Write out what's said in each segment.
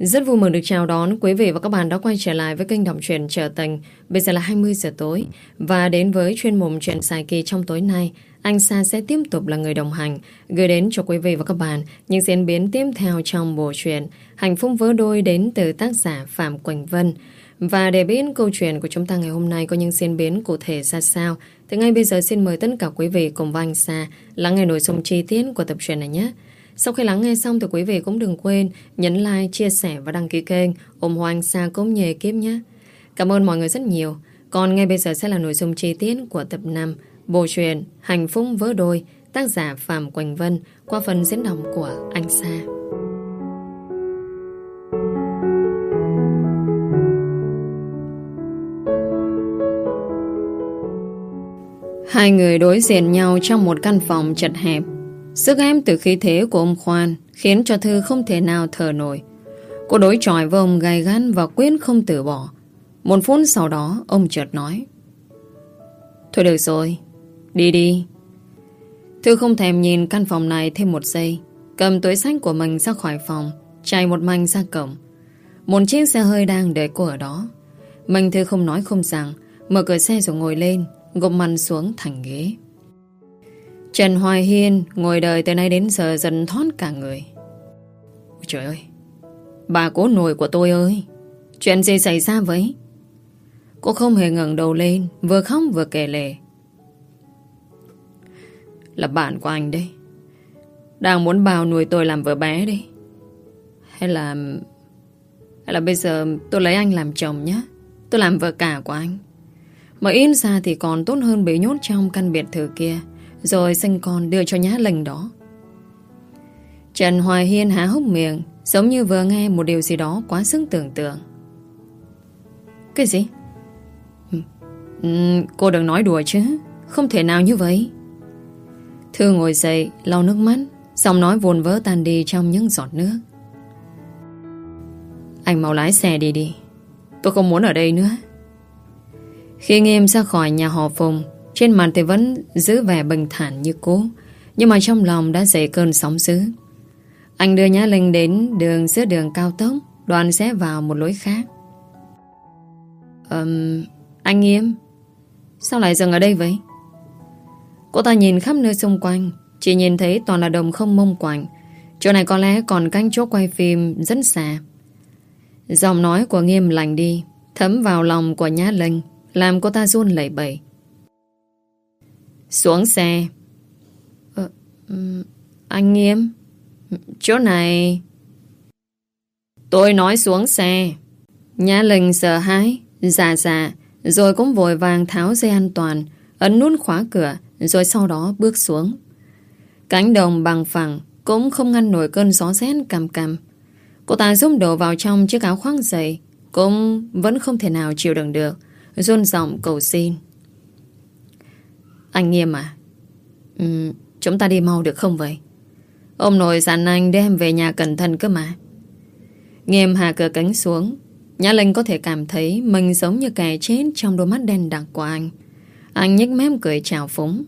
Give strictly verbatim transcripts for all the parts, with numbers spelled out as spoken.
Rất vui mừng được chào đón quý vị và các bạn đã quay trở lại với kênh đọc truyện Trở Tình. Bây giờ là hai mươi giờ tối và đến với chuyên mục truyện dài kỳ trong tối nay, anh Sa sẽ tiếp tục là người đồng hành gửi đến cho quý vị và các bạn những diễn biến tiếp theo trong bộ truyện Hạnh Phúc Vỡ Đôi đến từ tác giả Phạm Quỳnh Vân. Và để biết câu chuyện của chúng ta ngày hôm nay có những diễn biến cụ thể ra sao thì ngay bây giờ xin mời tất cả quý vị cùng với anh Sa lắng nghe nội dung chi tiết của tập truyện này nhé. Sau khi lắng nghe xong thì quý vị cũng đừng quên nhấn like, chia sẻ và đăng ký kênh ủng hộ anh Sa cũng như ekip nhé. Cảm ơn mọi người rất nhiều. Còn ngay bây giờ sẽ là nội dung chi tiết của tập năm bộ truyện Hạnh Phúc Vỡ Đôi, tác giả Phạm Quỳnh Vân qua phần diễn đọc của anh Sa. Hai người đối diện nhau trong một căn phòng chật hẹp. Sức ép từ khí thế của ông Khoan khiến cho Thư không thể nào thở nổi. Cô đối chọi với ông gay gắt và quyết không từ bỏ. Một phút sau đó ông chợt nói: "Thôi được rồi, đi đi." Thư không thèm nhìn căn phòng này thêm một giây, cầm túi xách của mình ra khỏi phòng, chạy một mạch ra cổng. Một chiếc xe hơi đang đợi cô ở đó. Mình Thư không nói không rằng, mở cửa xe rồi ngồi lên, gục mặt xuống thành ghế. Trần Hoài Hiên ngồi đợi từ nay đến giờ dần thoát cả người. Ôi trời ơi, bà cố nội của tôi ơi, chuyện gì xảy ra vậy? Cô không hề ngẩng đầu lên, vừa khóc vừa kể lể. Là bạn của anh đấy, đang muốn bao nuôi tôi làm vợ bé đấy. Hay là Hay là bây giờ tôi lấy anh làm chồng nhé, tôi làm vợ cả của anh. Mà ít ra thì còn tốt hơn bị nhốt trong căn biệt thự kia rồi sinh con đưa cho nhá lệnh đó. Trần Hoài Hiên há hốc miệng, giống như vừa nghe một điều gì đó quá sức tưởng tượng. Cái gì? Ừ, cô đừng nói đùa chứ, không thể nào như vậy. Thư ngồi dậy, lau nước mắt, giọng nói vồn vỡ tan đi trong những giọt nước. Anh mau lái xe đi đi, tôi không muốn ở đây nữa. Khi Nghiêm ra khỏi nhà họ Phùng, trên mặt thì vẫn giữ vẻ bình thản như cũ, nhưng mà trong lòng đã dậy cơn sóng dữ. Anh đưa Nhã Linh đến đường giữa đường cao tốc, đoàn sẽ vào một lối khác. um, Anh Nghiêm, sao lại dừng ở đây vậy? Cô ta nhìn khắp nơi xung quanh, chỉ nhìn thấy toàn là đồng không mông quạnh. Chỗ này có lẽ còn cách chỗ quay phim rất xa. Giọng nói của Nghiêm lạnh đi, thấm vào lòng của Nhã Linh, làm cô ta run lẩy bẩy. Xuống xe. ờ, Anh Nghiêm, chỗ này. Tôi nói xuống xe. Nhã Linh sợ hãi, dạ dạ, rồi cũng vội vàng tháo dây an toàn, ấn nút khóa cửa, rồi sau đó bước xuống. Cánh đồng bằng phẳng cũng không ngăn nổi cơn gió rét cằm cằm. Cô ta giúp đầu vào trong chiếc áo khoác dày, cũng vẫn không thể nào chịu đựng được, run giọng cầu xin. Anh Nghiêm à, ừ, chúng ta đi mau được không vậy? Ông nội dặn anh đem về nhà cẩn thận cơ mà. Nghiêm hạ cửa cánh xuống. Nhã Linh có thể cảm thấy mình giống như kẻ chết trong đôi mắt đen đặc của anh. Anh nhếch mép cười trào phúng.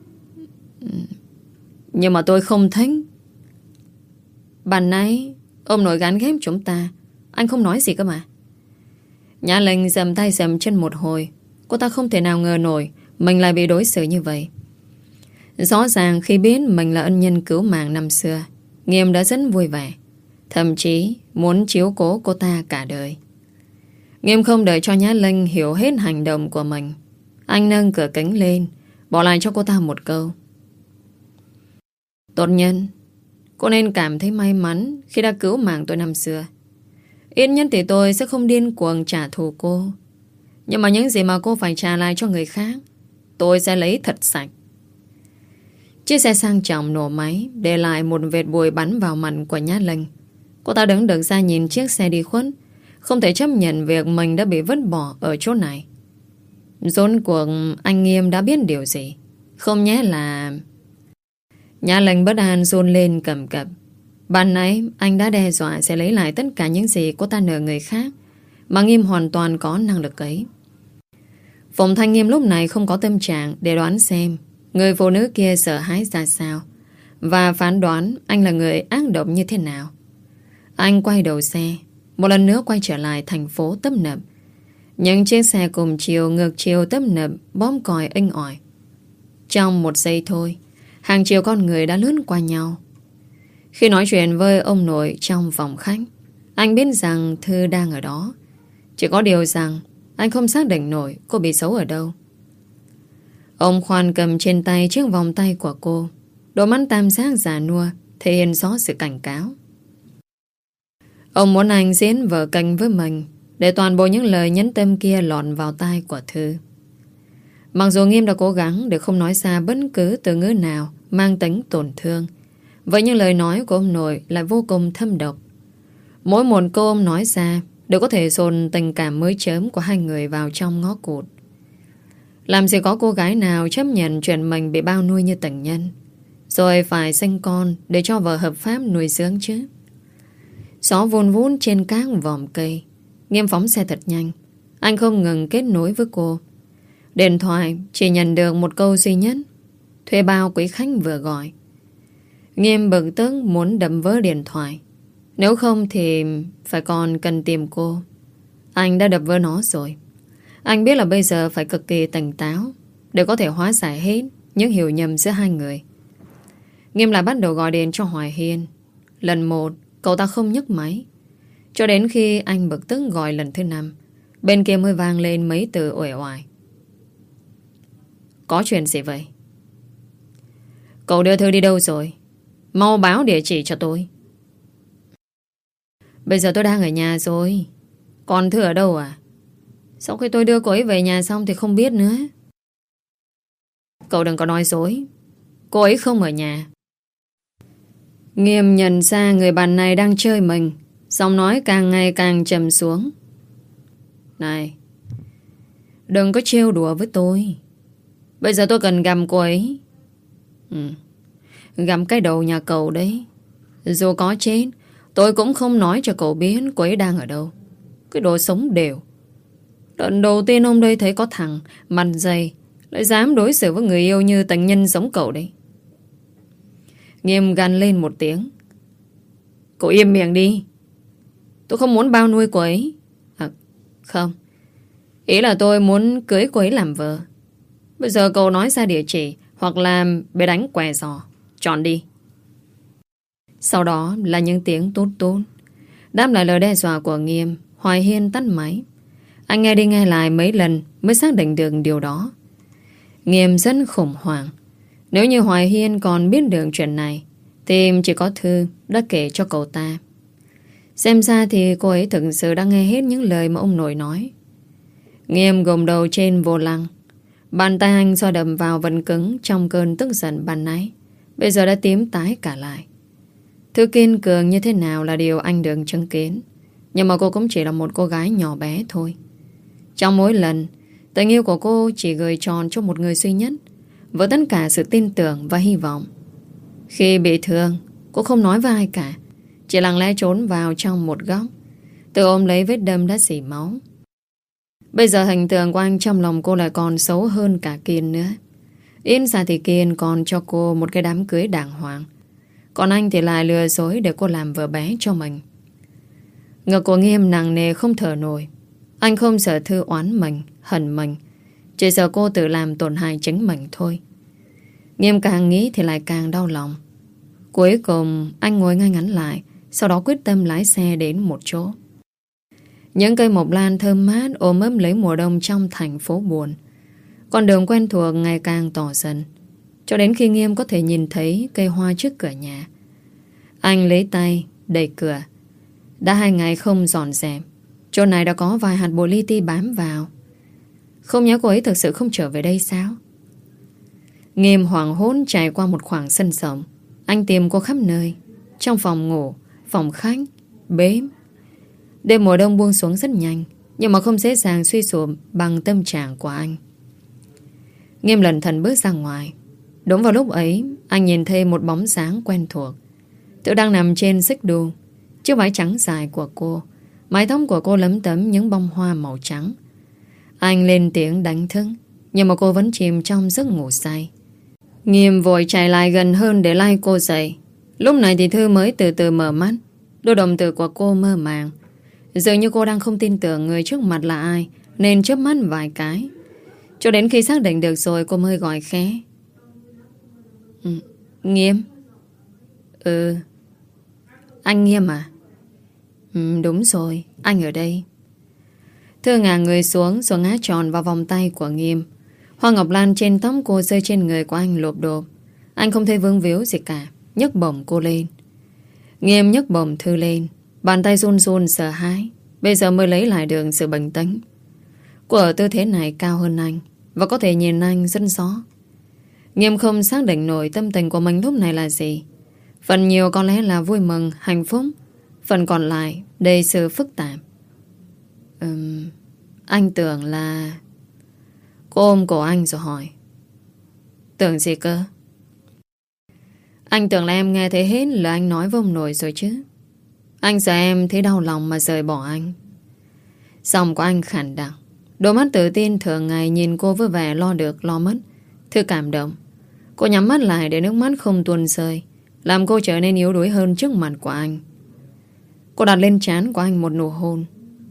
Nhưng mà tôi không thích. Ban nãy ông nội gán ghép chúng ta, anh không nói gì cơ mà. Nhã Linh dầm tay dầm chân một hồi. Cô ta không thể nào ngờ nổi mình lại bị đối xử như vậy. Rõ ràng khi biết mình là ân nhân cứu mạng năm xưa, Nghiêm đã rất vui vẻ, thậm chí muốn chiếu cố cô ta cả đời. Nghiêm không đợi cho Nhã Linh hiểu hết hành động của mình. Anh nâng cửa kính lên, bỏ lại cho cô ta một câu. Tốt nhân, cô nên cảm thấy may mắn khi đã cứu mạng tôi năm xưa. Ít nhất thì tôi sẽ không điên cuồng trả thù cô. Nhưng mà những gì mà cô phải trả lại cho người khác, tôi sẽ lấy thật sạch. Chiếc xe sang trọng nổ máy, để lại một vệt bụi bắn vào mặt của Nhã Linh. Cô ta đứng được ra nhìn chiếc xe đi khuất, không thể chấp nhận việc mình đã bị vứt bỏ ở chỗ này. Rốt cuộc anh Nghiêm đã biết điều gì? Không nhé là... Nhã Linh bất an run lên cầm cập. Ban nãy anh đã đe dọa sẽ lấy lại tất cả những gì cô ta nợ người khác, mà Nghiêm hoàn toàn có năng lực ấy. Phùng Thanh Nghiêm lúc này không có tâm trạng để đoán xem người phụ nữ kia sợ hãi ra sao, và phán đoán anh là người ác độc như thế nào. Anh quay đầu xe, một lần nữa quay trở lại thành phố tấp nập. Những chiếc xe cùng chiều ngược chiều tấp nập bóm còi inh ỏi. Trong một giây thôi, hàng triệu con người đã lướt qua nhau. Khi nói chuyện với ông nội trong phòng khách, anh biết rằng Thư đang ở đó. Chỉ có điều rằng anh không xác định nổi cô bị xấu ở đâu. Ông Khoan cầm trên tay chiếc vòng tay của cô. Đôi mắt tam giác già nua thể hiện rõ sự cảnh cáo. Ông muốn anh diễn vở kịch với mình, để toàn bộ những lời nhấn tâm kia lọt vào tai của Thư. Mặc dù Nghiêm đã cố gắng để không nói ra bất cứ từ ngữ nào mang tính tổn thương, vậy nhưng lời nói của ông nội lại vô cùng thâm độc. Mỗi một câu ông nói ra đều có thể dồn tình cảm mới chớm của hai người vào trong ngõ cụt. Làm gì có cô gái nào chấp nhận chuyện mình bị bao nuôi như tình nhân, rồi phải sinh con để cho vợ hợp pháp nuôi dưỡng chứ. Gió vun vút trên các vòm cây. Nghiêm phóng xe thật nhanh. Anh không ngừng kết nối với cô. Điện thoại chỉ nhận được một câu duy nhất: thuê bao quý khách vừa gọi. Nghiêm bực tức muốn đập vỡ điện thoại. Nếu không thì phải còn cần tìm cô. Anh đã đập vỡ nó rồi. Anh biết là bây giờ phải cực kỳ tỉnh táo để có thể hóa giải hết những hiểu nhầm giữa hai người. Nghiêm lại bắt đầu gọi điện cho Hoài Hiên. Lần một cậu ta không nhấc máy, cho đến khi anh bực tức gọi lần thứ năm, bên kia mới vang lên mấy từ uể oải. Có chuyện gì vậy? Cậu đưa Thư đi đâu rồi? Mau báo địa chỉ cho tôi. Bây giờ tôi đang ở nhà rồi. Còn Thư ở đâu à? Sau khi tôi đưa cô ấy về nhà xong thì không biết nữa. Cậu đừng có nói dối. Cô ấy không ở nhà. Nghiêm nhận ra người bạn này đang chơi mình, giọng nói càng ngày càng trầm xuống. Này, đừng có trêu đùa với tôi. Bây giờ tôi cần gặp cô ấy. Ừ, gặp cái đầu nhà cậu đấy. Dù có chết, tôi cũng không nói cho cậu biết cô ấy đang ở đâu. Cái đồ sống đều. Lần đầu tiên ông đây thấy có thằng mặt dày lại dám đối xử với người yêu như tình nhân giống cậu đấy. Nghiêm gằn lên một tiếng. Cậu im miệng đi. Tôi không muốn bao nuôi cô ấy. À, không. Ý là tôi muốn cưới cô ấy làm vợ. Bây giờ cậu nói ra địa chỉ hoặc là bé đánh què giò. Chọn đi. Sau đó là những tiếng tút tút. Đáp lại lời đe dọa của Nghiêm, Hoài Hiên tắt máy. Anh nghe đi nghe lại mấy lần mới xác định được điều đó. Nghiêm rất khủng hoảng. Nếu như Hoài Hiên còn biết được chuyện này thì chỉ có Thư đã kể cho cậu ta. Xem ra thì cô ấy thực sự đã nghe hết những lời mà ông nội nói. Nghiêm gồng đầu trên vô lăng. Bàn tay anh do đầm vào vẫn cứng trong cơn tức giận ban nãy. Bây giờ đã tím tái cả lại. Thư kiên cường như thế nào là điều anh được chứng kiến. Nhưng mà cô cũng chỉ là một cô gái nhỏ bé thôi. Trong mỗi lần, tình yêu của cô chỉ gửi tròn cho một người duy nhất, với tất cả sự tin tưởng và hy vọng. Khi bị thương, cô không nói với ai cả, chỉ lặng lẽ trốn vào trong một góc, tự ôm lấy vết đâm đã rỉ máu. Bây giờ hình tượng của anh trong lòng cô lại còn xấu hơn cả Kiên nữa. Ít ra thì Kiên còn cho cô một cái đám cưới đàng hoàng, còn anh thì lại lừa dối để cô làm vợ bé cho mình. Ngực của Nghiêm nặng nề không thở nổi. Anh không sợ Thư oán mình, hận mình, chỉ sợ cô tự làm tổn hại chính mình thôi. Nghiêm càng nghĩ thì lại càng đau lòng. Cuối cùng anh ngồi ngay ngắn lại, sau đó quyết tâm lái xe đến một chỗ. Những cây mộc lan thơm mát ôm ấp lấy mùa đông trong thành phố buồn. Con đường quen thuộc ngày càng tỏ dần, cho đến khi Nghiêm có thể nhìn thấy cây hoa trước cửa nhà. Anh lấy tay đẩy cửa. Đã hai ngày không dọn dẹp, chỗ này đã có vài hạt bồ li ti bám vào. Không nhớ cô ấy thực sự không trở về đây sao? Nghiêm hoảng hốt chạy qua một khoảng sân rộng. Anh tìm cô khắp nơi, trong phòng ngủ, phòng khách, bếp. Đêm mùa đông buông xuống rất nhanh, nhưng mà không dễ dàng suy sụp bằng tâm trạng của anh. Nghiêm lẩn thận bước ra ngoài. Đúng vào lúc ấy, anh nhìn thấy một bóng dáng quen thuộc. Tự đang nằm trên xích đu. Chiếc váy trắng dài của cô, mái tóc của cô lấm tấm những bông hoa màu trắng. Anh lên tiếng đánh thức, nhưng mà cô vẫn chìm trong giấc ngủ say. Nghiêm vội chạy lại gần hơn để lay cô dậy. Lúc này thì Thư mới từ từ mở mắt. Đôi đồng tử của cô mơ màng. Dường như cô đang không tin tưởng người trước mặt là ai, nên chớp mắt vài cái. Cho đến khi xác định được rồi, cô mới gọi khẽ. Ừ, Nghiêm. Ừ. Anh Nghiêm à? Ừ, đúng rồi, anh ở đây. Thư ngả người xuống rồi ngã tròn vào vòng tay của Nghiêm. Hoa ngọc lan trên tóc cô rơi trên người của anh lộp độp. Anh không thấy vương víu gì cả, nhấc bổng cô lên. Nghiêm nhấc bổng Thư lên, bàn tay run run sợ hãi. Bây giờ mới lấy lại được sự bình tĩnh. Cô ở tư thế này cao hơn anh và có thể nhìn anh rất rõ. Nghiêm không xác định nổi tâm tình của mình lúc này là gì. Phần nhiều có lẽ là vui mừng, hạnh phúc. Phần còn lại đầy sự phức tạp. Ừm, Anh tưởng là... Cô ôm cổ anh rồi hỏi. Tưởng gì cơ? Anh tưởng là em nghe thấy hết lời anh nói với ông nội rồi chứ. Anh sợ em thấy đau lòng mà rời bỏ anh. Giọng của anh khản đặc. Đôi mắt tự tin thường ngày nhìn cô với vẻ lo được lo mất. Thư cảm động. Cô nhắm mắt lại để nước mắt không tuôn rơi, làm cô trở nên yếu đuối hơn trước mặt của anh. Cô đặt lên trán của anh một nụ hôn.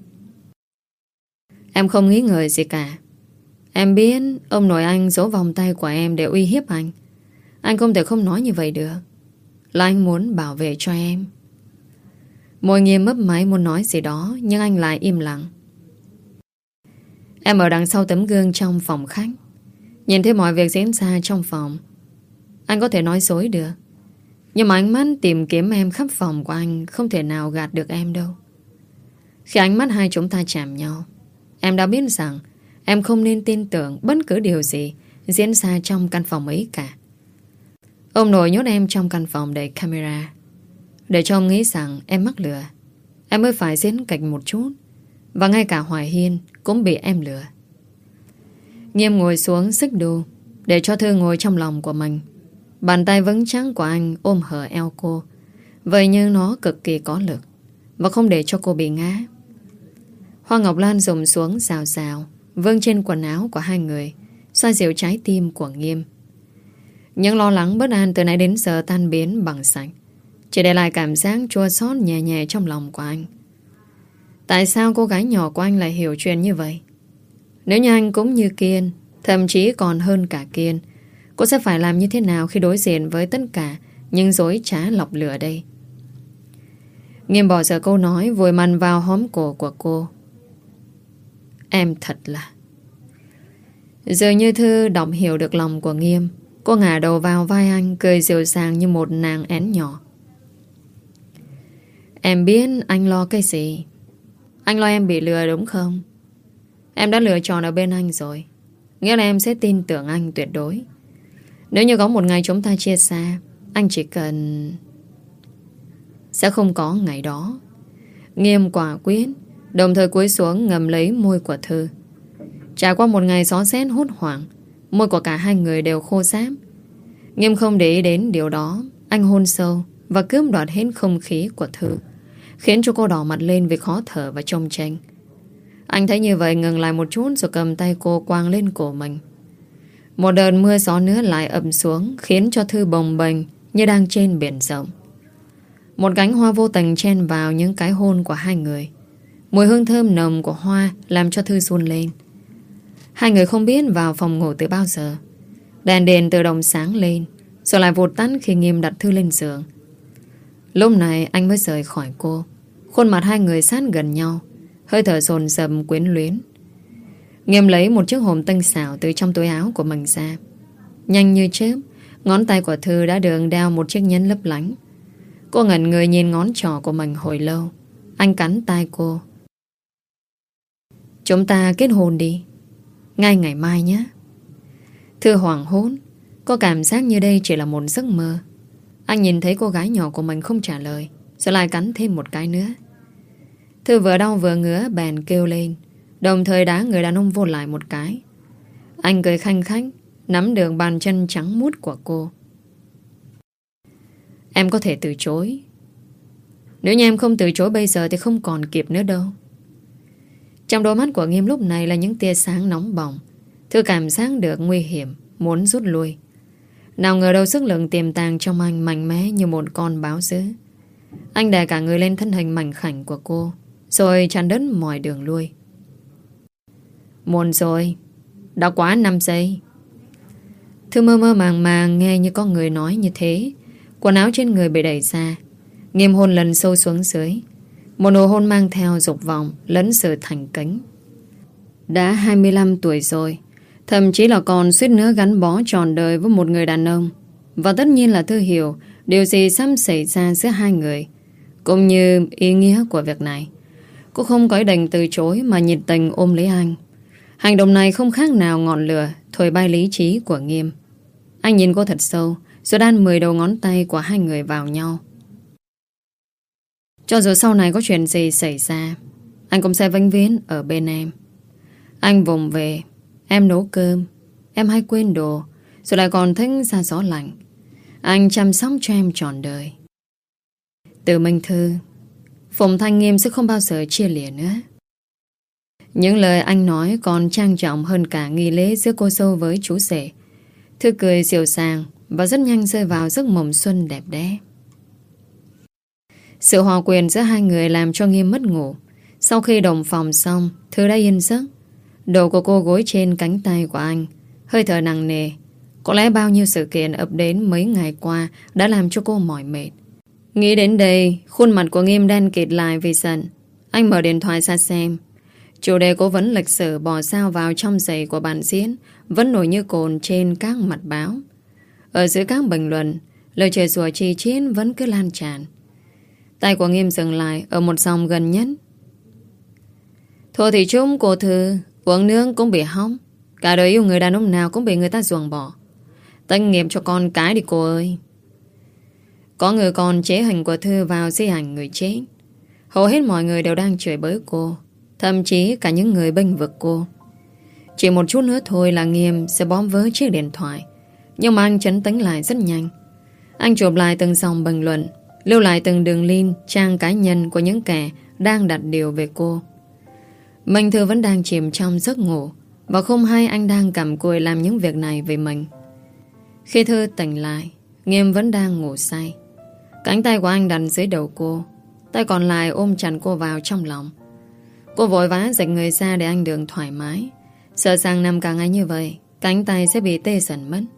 Em không nghĩ ngợi gì cả. Em biết ông nội anh giấu vòng tay của em để uy hiếp anh. Anh không thể không nói như vậy được. Là anh muốn bảo vệ cho em. Môi Nghiêm mấp máy muốn nói gì đó, nhưng anh lại im lặng. Em ở đằng sau tấm gương trong phòng khách, nhìn thấy mọi việc diễn ra trong phòng. Anh có thể nói dối được, nhưng mà ánh mắt tìm kiếm em khắp phòng của anh không thể nào gạt được em đâu. Khi ánh mắt hai chúng ta chạm nhau, em đã biết rằng em không nên tin tưởng bất cứ điều gì diễn ra trong căn phòng ấy cả. Ông nội nhốt em trong căn phòng đầy camera, để cho ông nghĩ rằng em mắc lừa. Em mới phải diễn kịch một chút. Và ngay cả Hoài Hiên cũng bị em lừa. Nghiêm ngồi xuống xích đu để cho Thư ngồi trong lòng của mình. Bàn tay vững chắc của anh ôm hở eo cô, vậy nhưng nó cực kỳ có lực và không để cho cô bị ngã. Hoa ngọc lan rụng xuống xào xào, vương trên quần áo của hai người, xoa dịu trái tim của Nghiêm. Những lo lắng bất an từ nãy đến giờ tan biến bằng sạch, chỉ để lại cảm giác chua xót nhẹ nhẹ trong lòng của anh. Tại sao cô gái nhỏ của anh lại hiểu chuyện như vậy? Nếu như anh cũng như Kiên, thậm chí còn hơn cả Kiên, cô sẽ phải làm như thế nào khi đối diện với tất cả những dối trá lọc lửa đây? Nghiêm bỏ giờ câu nói, vùi mặt vào hóm cổ của cô. Em thật là... Dường như Thư đọc hiểu được lòng của Nghiêm. Cô ngả đầu vào vai anh, cười dịu dàng như một nàng én nhỏ. Em biết anh lo cái gì. Anh lo em bị lừa đúng không? Em đã lựa chọn ở bên anh rồi, nghĩa là em sẽ tin tưởng anh tuyệt đối. Nếu như có một ngày chúng ta chia xa, anh chỉ cần... Sẽ không có ngày đó. Nghiêm quả quyết, đồng thời cúi xuống ngầm lấy môi của Thư. Trải qua một ngày gió rét hốt hoảng, môi của cả hai người đều khô ráp. Nghiêm không để ý đến điều đó. Anh hôn sâu và cướp đoạt hết không khí của Thư, khiến cho cô đỏ mặt lên vì khó thở và trông tranh. Anh thấy như vậy ngừng lại một chút rồi cầm tay cô quàng lên cổ mình. Một đợt mưa gió nữa lại ập xuống, khiến cho Thư bồng bềnh như đang trên biển rộng. Một cánh hoa vô tình chen vào những cái hôn của hai người. Mùi hương thơm nồng của hoa làm cho Thư run lên. Hai người không biết vào phòng ngủ từ bao giờ. Đèn đèn tự động sáng lên, rồi lại vụt tắt khi Nghiêm đặt Thư lên giường. Lúc này anh mới rời khỏi cô. Khuôn mặt hai người sát gần nhau, hơi thở dồn dập quyến luyến. Nghiêm lấy một chiếc hòm tinh xảo từ trong túi áo của mình ra. Nhanh như chớp, ngón tay của Thư đã được đeo một chiếc nhẫn lấp lánh. Cô ngẩn người nhìn ngón trỏ của mình hồi lâu. Anh cắn tai cô. Chúng ta kết hôn đi, ngay ngày mai nhé. Thư hoảng hốt, có cảm giác như đây chỉ là một giấc mơ. Anh nhìn thấy cô gái nhỏ của mình không trả lời, rồi lại cắn thêm một cái nữa. Thư vừa đau vừa ngứa bèn kêu lên, đồng thời đá người đàn ông vô lại một cái. Anh cười khanh khách, nắm được bàn chân trắng muốt của cô. Em có thể từ chối. Nếu như em không từ chối bây giờ thì không còn kịp nữa đâu. Trong đôi mắt của Nghiêm lúc này là những tia sáng nóng bỏng. Thư cảm giác được nguy hiểm, muốn rút lui. Nào ngờ đâu sức lượng tiềm tàng trong anh mạnh mẽ như một con báo dữ. Anh đè cả người lên thân hình mảnh khảnh của cô, rồi chặn đứt mọi đường lui. Muộn rồi, đã quá năm giây. Thư mơ mơ màng màng nghe như có người nói như thế. Quần áo trên người bị đẩy ra. Nghiêm hôn lần sâu xuống dưới. Một nụ hôn mang theo dục vọng lẫn sự thành kính. Đã hai mươi lăm tuổi rồi, thậm chí là còn suýt nữa gắn bó trọn đời với một người đàn ông. Và tất nhiên là Thư hiểu điều gì sắp xảy ra giữa hai người, cũng như ý nghĩa của việc này. Cô không có ý định từ chối mà nhiệt tình ôm lấy anh. Hành động này không khác nào ngọn lửa thổi bay lý trí của Nghiêm. Anh nhìn cô thật sâu, rồi đan mười đầu ngón tay của hai người vào nhau. Cho dù sau này có chuyện gì xảy ra, anh cũng sẽ vĩnh viễn ở bên em. Anh vùng về, em nấu cơm, em hay quên đồ, rồi lại còn thích ra gió lạnh. Anh chăm sóc cho em trọn đời. Từ Minh Thư, Phùng Thanh Nghiêm sẽ không bao giờ chia lìa nữa. Những lời anh nói còn trang trọng hơn cả nghi lễ giữa cô dâu với chú rể. Thư cười dịu dàng và rất nhanh rơi vào giấc mộng xuân đẹp đẽ. Sự hòa quyền giữa hai người làm cho Nghiêm mất ngủ. Sau khi đồng phòng xong, Thư đã yên giấc. Đầu của cô gối trên cánh tay của anh, hơi thở nặng nề. Có lẽ bao nhiêu sự kiện ập đến mấy ngày qua đã làm cho cô mỏi mệt. Nghĩ đến đây, khuôn mặt của Nghiêm đen kịt lại vì giận. Anh mở điện thoại ra xem. Chủ đề cố vấn lịch sử bỏ sao vào trong giày của bạn diễn vẫn nổi như cồn trên các mặt báo. Ở giữa các bình luận, lời chửi rủa chi chiến vẫn cứ lan tràn. Tay của Nghiêm dừng lại ở một dòng gần nhất. Thôi thì chúng cô Thư, uống nước cũng bị hóng. Cả đời yêu người đàn ông nào cũng bị người ta ruồng bỏ. Tách nghiệp cho con cái đi cô ơi. Có người còn chế hình của Thư vào di ảnh người chết. Hầu hết mọi người đều đang chửi bới cô, thậm chí cả những người bênh vực cô. Chỉ một chút nữa thôi là Nghiêm sẽ bóm vớ chiếc điện thoại. Nhưng mà anh trấn tĩnh lại rất nhanh. Anh chụp lại từng dòng bình luận, lưu lại từng đường link, trang cá nhân của những kẻ đang đặt điều về cô. Minh Thư vẫn đang chìm trong giấc ngủ, và không hay anh đang cặm cụi làm những việc này vì mình. Khi Thư tỉnh lại, Nghiêm vẫn đang ngủ say. Cánh tay của anh đặt dưới đầu cô, tay còn lại ôm chặt cô vào trong lòng. Cô vội vã dịch người ra để anh được thoải mái, sợ rằng nằm cả ngày như vậy cánh tay sẽ bị tê dần mất.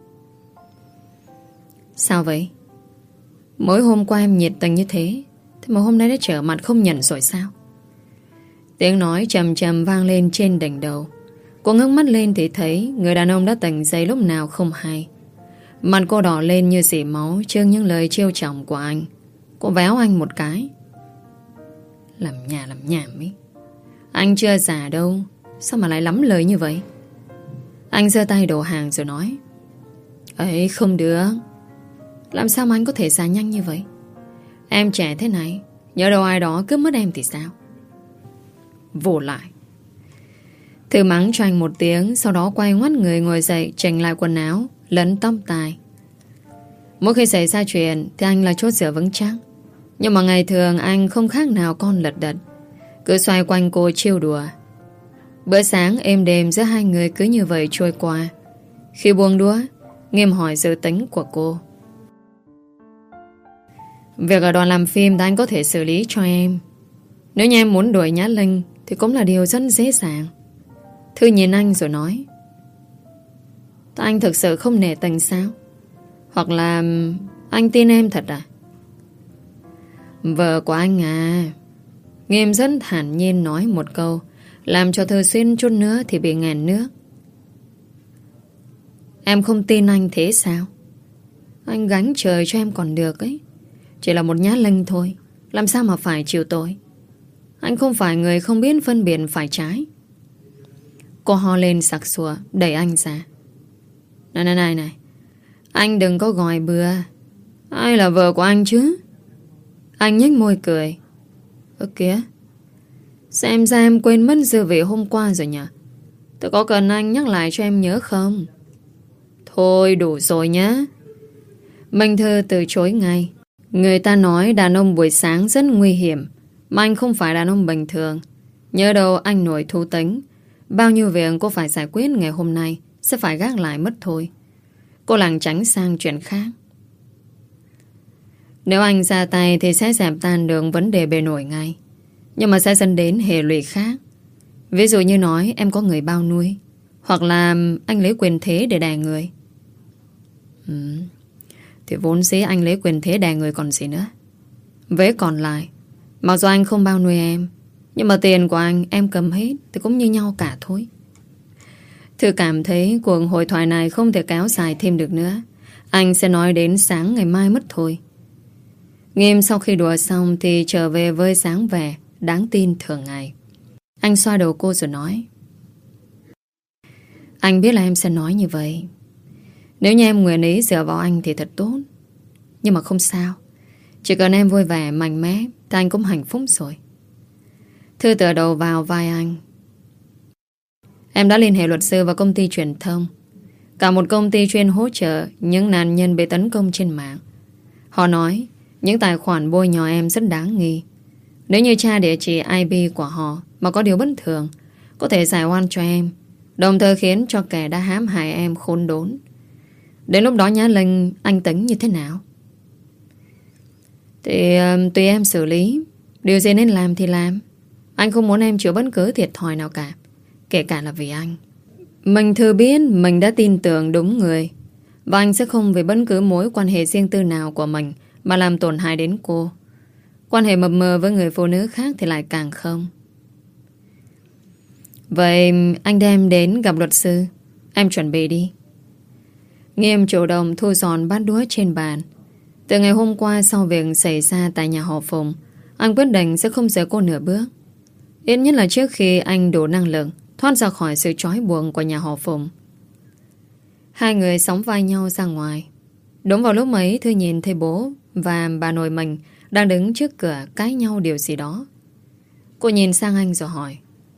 Sao vậy? Mỗi hôm qua em nhiệt tình như thế, thế mà hôm nay đã trở mặt không nhận rồi sao? Tiếng nói trầm trầm vang lên trên đỉnh đầu. Cô ngước mắt lên thì thấy người đàn ông đã tỉnh dậy lúc nào không hay. Mặt cô đỏ lên như xỉ máu trước những lời trêu chọc của anh. Cô véo anh một cái. Làm nhà làm nhảm ấy. Anh chưa già đâu, sao mà lại lắm lời như vậy? Anh giơ tay đổ hàng rồi nói. Ấy không được. Làm sao mà anh có thể già nhanh như vậy? Em trẻ thế này, nhớ đâu ai đó cướp mất em thì sao? Vô lại. Thư mắng cho anh một tiếng, sau đó quay ngoắt người ngồi dậy, chỉnh lại quần áo, lẫn tóc tai. Mỗi khi xảy ra chuyện thì anh là chốt dựa vững chắc. Nhưng mà ngày thường anh không khác nào con lật đật, cứ xoay quanh cô trêu đùa. Bữa sáng êm đềm giữa hai người cứ như vậy trôi qua. Khi buông đũa, Nghiêm hỏi dự tính của cô. Việc ở đoàn làm phim thì anh có thể xử lý cho em. Nếu như em muốn đuổi Nhã Linh thì cũng là điều rất dễ dàng. Thư nhìn anh rồi nói. Anh thực sự không nể tình sao? Hoặc là anh tin em thật à? Vợ của anh à. Nghiêm rất thản nhiên nói một câu, làm cho Thư xuyên chút nữa thì bị nghẹn nước. Em không tin anh thế sao? Anh gánh trời cho em còn được ấy. Chỉ là một Nhã Linh thôi, làm sao mà phải chịu tội? Anh không phải người không biết phân biệt phải trái. Cô ho lên sặc sụa, đẩy anh ra. Này này này này, anh đừng có gọi bừa. Ai là vợ của anh chứ? Anh nhếch môi cười. Ơ kìa, xem ra em quên mất dư vị hôm qua rồi nhỉ? Tôi có cần anh nhắc lại cho em nhớ không? Thôi đủ rồi nhá. Minh Thư từ chối ngay. Người ta nói đàn ông buổi sáng rất nguy hiểm, mà anh không phải đàn ông bình thường. Nhớ đâu anh nổi thú tính. Bao nhiêu việc cô phải giải quyết ngày hôm nay sẽ phải gác lại mất thôi. Cô lảng tránh sang chuyện khác. Nếu anh ra tay thì sẽ giảm tan được vấn đề bề nổi ngay. Nhưng mà sẽ dẫn đến hệ lụy khác. Ví dụ như nói em có người bao nuôi, hoặc là anh lấy quyền thế để đè người. ừ. Thì vốn dĩ anh lấy quyền thế đè người còn gì nữa. Vế còn lại, mặc dù anh không bao nuôi em, nhưng mà tiền của anh em cầm hết thì cũng như nhau cả thôi. Thư cảm thấy cuộc hội thoại này không thể kéo dài thêm được nữa. Anh sẽ nói đến sáng ngày mai mất thôi. Nghiêm sau khi đùa xong thì trở về với dáng vẻ đáng tin thường ngày. Anh xoa đầu cô rồi nói: Anh biết là em sẽ nói như vậy. Nếu như em nguyện ý dựa vào anh thì thật tốt. Nhưng mà không sao. Chỉ cần em vui vẻ, mạnh mẽ thì anh cũng hạnh phúc rồi. Thư tựa đầu vào vai anh. Em đã liên hệ luật sư và công ty truyền thông, cả một công ty chuyên hỗ trợ những nạn nhân bị tấn công trên mạng. Họ nói những tài khoản bôi nhọ em rất đáng nghi. Nếu như tra địa chỉ i pê của họ mà có điều bất thường, có thể giải oan cho em, đồng thời khiến cho kẻ đã hãm hại em khốn đốn. Đến lúc đó Nhã Linh anh tính như thế nào? Thì uh, tùy em xử lý. Điều gì nên làm thì làm. Anh không muốn em chịu bất cứ thiệt thòi nào cả, kể cả là vì anh. Mình thừa biết mình đã tin tưởng đúng người, và anh sẽ không vì bất cứ mối quan hệ riêng tư nào của mình mà làm tổn hại đến cô. Quan hệ mập mờ với người phụ nữ khác thì lại càng không. Vậy anh đem đến gặp luật sư. Em chuẩn bị đi. Nghiêm chủ động thu dọn bát đũa trên bàn. Từ ngày hôm qua sau việc xảy ra tại nhà họ Phùng, anh quyết định sẽ không rời cô nửa bước. Ít nhất là trước khi anh đủ năng lượng thoát ra khỏi sự trói buộc của nhà họ Phùng. Hai người sóng vai nhau ra ngoài. Đúng vào lúc ấy Thư nhìn thấy bố và bà nội mình đang đứng trước cửa cãi nhau điều gì đó. Cô nhìn sang anh rồi hỏi: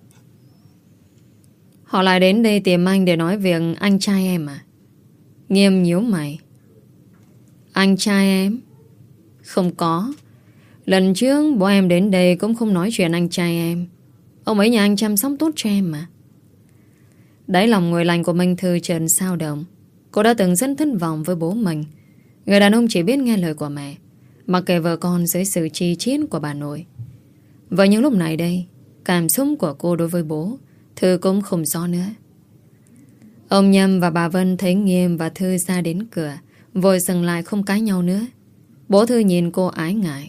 Họ lại đến đây tìm anh để nói việc anh trai em à? Nghiêm nhíu mày. Anh trai em? Không có. Lần trước bố em đến đây cũng không nói chuyện anh trai em. Ông ấy nhà anh chăm sóc tốt cho em mà. Đáy lòng người lành của Minh Thư trần sao động. Cô đã từng rất thất vọng với bố mình. Người đàn ông chỉ biết nghe lời của mẹ, mặc kệ vợ con dưới sự chi chiết của bà nội. Vậy những lúc này đây, cảm xúc của cô đối với bố Thư cũng không rõ nữa. Ông Nhâm và bà Vân thấy Nghiêm và Thư ra đến cửa, vội dừng lại không cãi nhau nữa. Bố Thư nhìn cô ái ngại.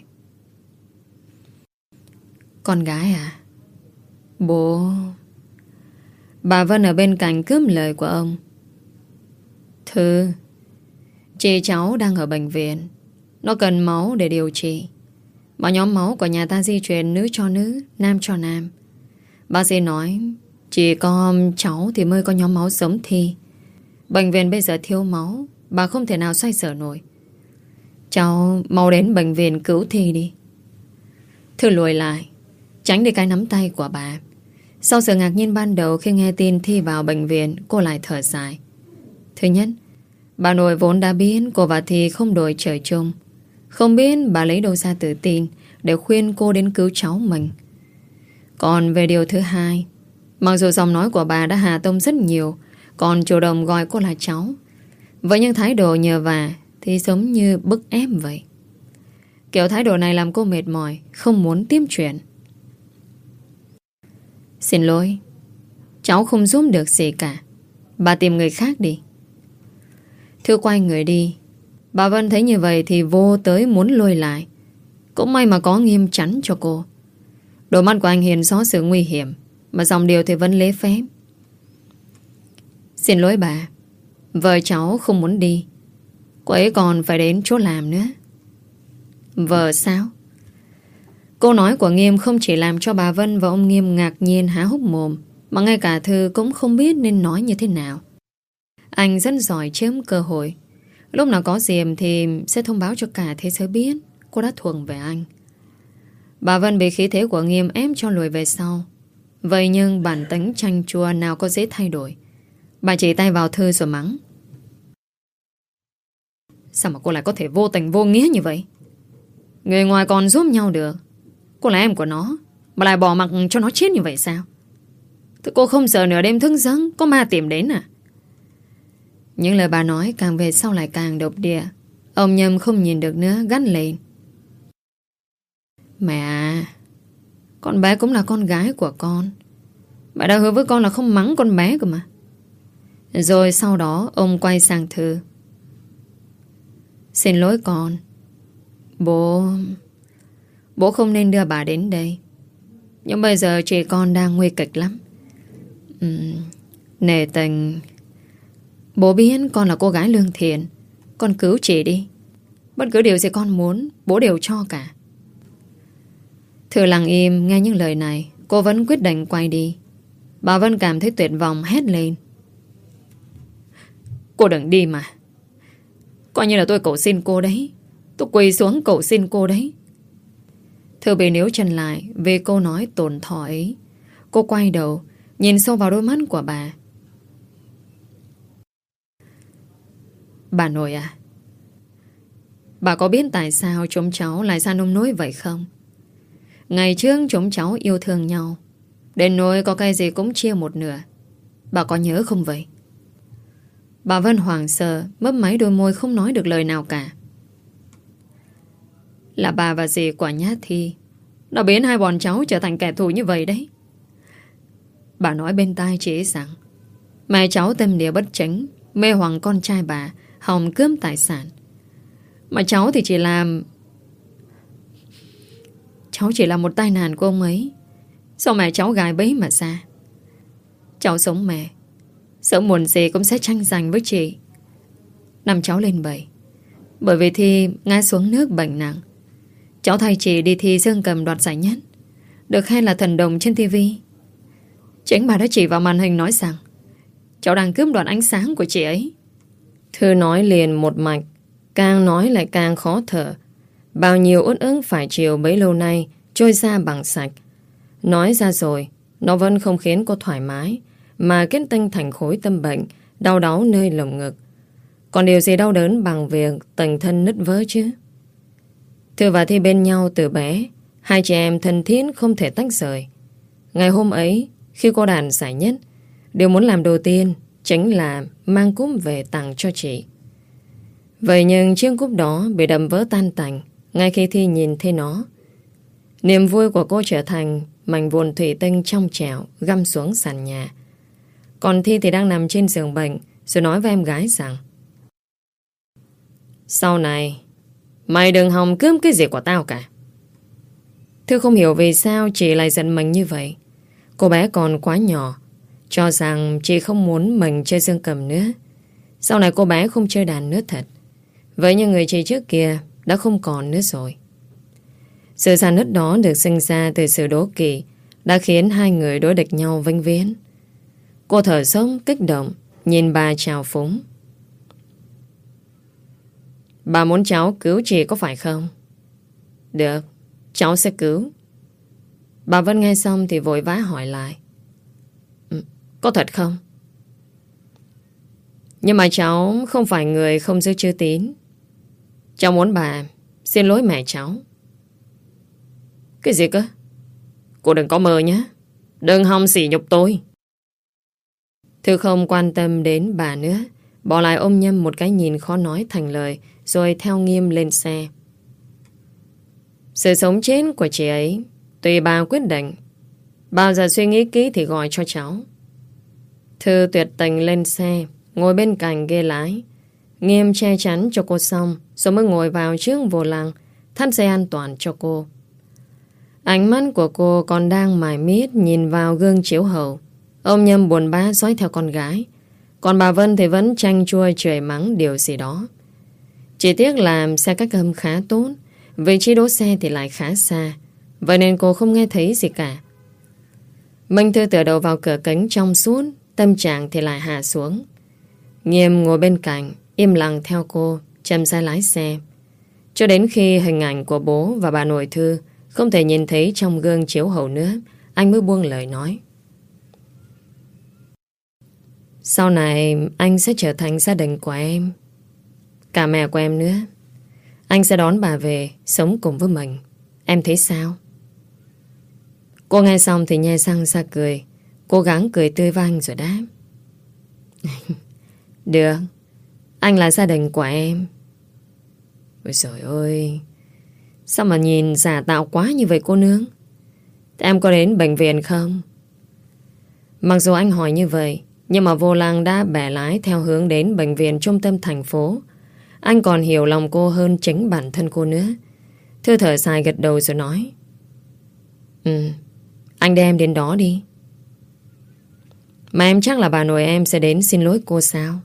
Con gái à? Bố... Bà Vân ở bên cạnh cướp lời của ông. Thư, chị cháu đang ở bệnh viện. Nó cần máu để điều trị. Mà nhóm máu của nhà ta di chuyển nữ cho nữ, nam cho nam. Bác sĩ nói chỉ có cháu thì mới có nhóm máu sống thi. Bệnh viện bây giờ thiếu máu, bà không thể nào xoay sở nổi. Cháu mau đến bệnh viện cứu Thi đi. Thư lùi lại, tránh đi cái nắm tay của bà. Sau sự ngạc nhiên ban đầu khi nghe tin Thi vào bệnh viện, cô lại thở dài. Thứ nhất, bà nội vốn đã biết cô và Thi không đổi trời chung. Không biết bà lấy đâu ra tự tin để khuyên cô đến cứu cháu mình. Còn về điều thứ hai, mặc dù giọng nói của bà đã hà tông rất nhiều, còn chủ động gọi cô là cháu, với những thái độ nhờ vả thì giống như bức ép vậy. Kiểu thái độ này làm cô mệt mỏi, không muốn tiếp chuyện. Xin lỗi, cháu không giúp được gì cả. Bà tìm người khác đi. Thư quay người đi. Bà Vân thấy như vậy thì vô tới muốn lôi lại. Cũng may mà có Nghiêm chắn cho cô. Đôi mắt của anh hiện rõ sự nguy hiểm, mà dòng điều thì vẫn lễ phép. Xin lỗi bà, vợ cháu không muốn đi. Cô ấy còn phải đến chỗ làm nữa. Vợ sao? Câu nói của Nghiêm không chỉ làm cho bà Vân và ông Nghiêm ngạc nhiên há hốc mồm, mà ngay cả Thư cũng không biết nên nói như thế nào. Anh rất giỏi chiếm cơ hội. Lúc nào có dìm thì sẽ thông báo cho cả thế giới biết cô đã thuần về anh. Bà Vân bị khí thế của Nghiêm ép cho lùi về sau. Vậy nhưng bản tính chanh chua nào có dễ thay đổi. Bà chỉ tay vào Thư rồi mắng. Sao mà cô lại có thể vô tình vô nghĩa như vậy? Người ngoài còn giúp nhau được. Cô là em của nó mà lại bỏ mặc cho nó chết như vậy sao? Thế cô không sợ nửa đêm thức giấc có ma tìm đến à? Những lời bà nói càng về sau lại càng độc địa. Ông Nhâm không nhìn được nữa, gắt lên. Mẹ à, Con bé cũng là con gái của con. Bà đã hứa với con là không mắng con bé cơ mà. Rồi sau đó ông quay sang Thư. Xin lỗi con. Bố Bố không nên đưa bà đến đây. Nhưng bây giờ chị con đang nguy kịch lắm. uhm, Nể tình. Bố biết con là cô gái lương thiện. Con cứu chị đi. Bất cứ điều gì con muốn, bố đều cho cả. Thư lặng im nghe những lời này. Cô vẫn quyết định quay đi. Bà Vân cảm thấy tuyệt vọng hét lên. Cô đừng đi mà. Coi như là tôi cầu xin cô đấy. Tôi quỳ xuống cầu xin cô đấy. Thư bị níu chân lại vì câu nói tổn thọ ấy. Cô quay đầu nhìn sâu vào đôi mắt của bà. Bà nội à, bà có biết tại sao chúng cháu lại ra nông nỗi vậy không? Ngày trước chúng cháu yêu thương nhau, đến nỗi có cái gì cũng chia một nửa. Bà có nhớ không vậy? Bà Vân hoảng sợ, mấp máy đôi môi không nói được lời nào cả. Là bà và dì quả nhát Thi, nó biến hai bọn cháu trở thành kẻ thù như vậy đấy. Bà nói bên tai chị ấy rằng mẹ cháu tâm địa bất chính, mê hoặc con trai bà, hòng cướp tài sản. Mà cháu thì chỉ làm Cháu chỉ là một tai nạn của ông ấy. Sao mẹ cháu gài bẫy mà ra. Cháu sống mẹ, sớm muộn gì cũng sẽ tranh giành với chị. Năm cháu lên bảy, bởi vì Thi ngã xuống nước bệnh nặng, cháu thay chị đi thi dương cầm đoạt giải nhất, được khen là thần đồng trên tivi. Chính bà đã chỉ vào màn hình nói rằng cháu đang cướp đoạt ánh sáng của chị ấy. Thư nói liền một mạch, càng nói lại càng khó thở. Bao nhiêu uất ức phải chịu bấy lâu nay trôi ra bằng sạch. Nói ra rồi, nó vẫn không khiến cô thoải mái, mà kết tinh thành khối tâm bệnh, đau đáu nơi lồng ngực. Còn điều gì đau đớn bằng việc tình thân nứt vỡ chứ? Thư và Thi bên nhau từ bé, hai chị em thân thiết không thể tách rời. Ngày hôm ấy, khi cô đàn giải nhất, điều muốn làm đầu tiên chính là mang cúp về tặng cho chị. Vậy nhưng chiếc cúp đó bị đập vỡ tan tành ngay khi Thi nhìn thấy nó. Niềm vui của cô trở thành mảnh vụn thủy tinh trong trẻo găm xuống sàn nhà. Còn Thi thì đang nằm trên giường bệnh, rồi nói với em gái rằng sau này mày đừng hòng cướp cái gì của tao cả. Thư không hiểu vì sao chị lại giận mình như vậy. Cô bé còn quá nhỏ, cho rằng chị không muốn mình chơi dương cầm nữa. Sau này cô bé không chơi đàn nữa thật. Vậy nhưng người chị trước kia đã không còn nữa rồi. Sự giàn nứt đó được sinh ra từ sự đố kỵ đã khiến hai người đối địch nhau vĩnh viễn. Cô thở dốc kích động, nhìn bà trào phúng. Bà muốn cháu cứu chị có phải không? Được, cháu sẽ cứu. Bà Vân nghe xong thì vội vã hỏi lại. Ừ, có thật không? Nhưng mà cháu không phải người không giữ chữ tín. Cháu muốn bà xin lỗi mẹ cháu. Cái gì cơ? Cô đừng có mơ nhé. Đừng hòng sỉ nhục tôi. Thư không quan tâm đến bà nữa, bỏ lại ôm Nhâm một cái nhìn khó nói thành lời, rồi theo Nghiêm lên xe. Sự sống chết của chị ấy tùy bà quyết định. Bao giờ suy nghĩ kỹ thì gọi cho cháu. Thư tuyệt tình lên xe, ngồi bên cạnh ghế lái. Nghiêm che chắn cho cô xong, rồi mới ngồi vào trước vô lăng, thắt dây an toàn cho cô. Ánh mắt của cô còn đang mải miết nhìn vào gương chiếu hậu. Ông Nhâm buồn bã dõi theo con gái. Còn bà Vân thì vẫn chanh chua chửi mắng điều gì đó. Chỉ tiếc là xe cách âm khá tốt, vị trí đỗ xe thì lại khá xa, vậy nên cô không nghe thấy gì cả. Minh Thư tựa đầu vào cửa kính trong suốt, tâm trạng thì lại hạ xuống. Nghiêm ngồi bên cạnh, im lặng theo cô, chậm rãi lái xe. Cho đến khi hình ảnh của bố và bà nội Thư không thể nhìn thấy trong gương chiếu hậu nữa, anh mới buông lời nói. Sau này anh sẽ trở thành gia đình của em, cả mẹ của em nữa. Anh sẽ đón bà về sống cùng với mình. Em thấy sao? Cô nghe xong thì nhe răng ra cười, cố gắng cười tươi với anh rồi đáp. Được, anh là gia đình của em. Ôi trời ơi, sao mà nhìn giả tạo quá như vậy cô nương? Em có đến bệnh viện không? Mặc dù anh hỏi như vậy, nhưng mà vô lăng đã bẻ lái theo hướng đến bệnh viện trung tâm thành phố. Anh còn hiểu lòng cô hơn chính bản thân cô nữa. Thư thở dài gật đầu rồi nói: Ừ, anh đem đến đó đi. Mà em chắc là bà nội em sẽ đến xin lỗi cô sao?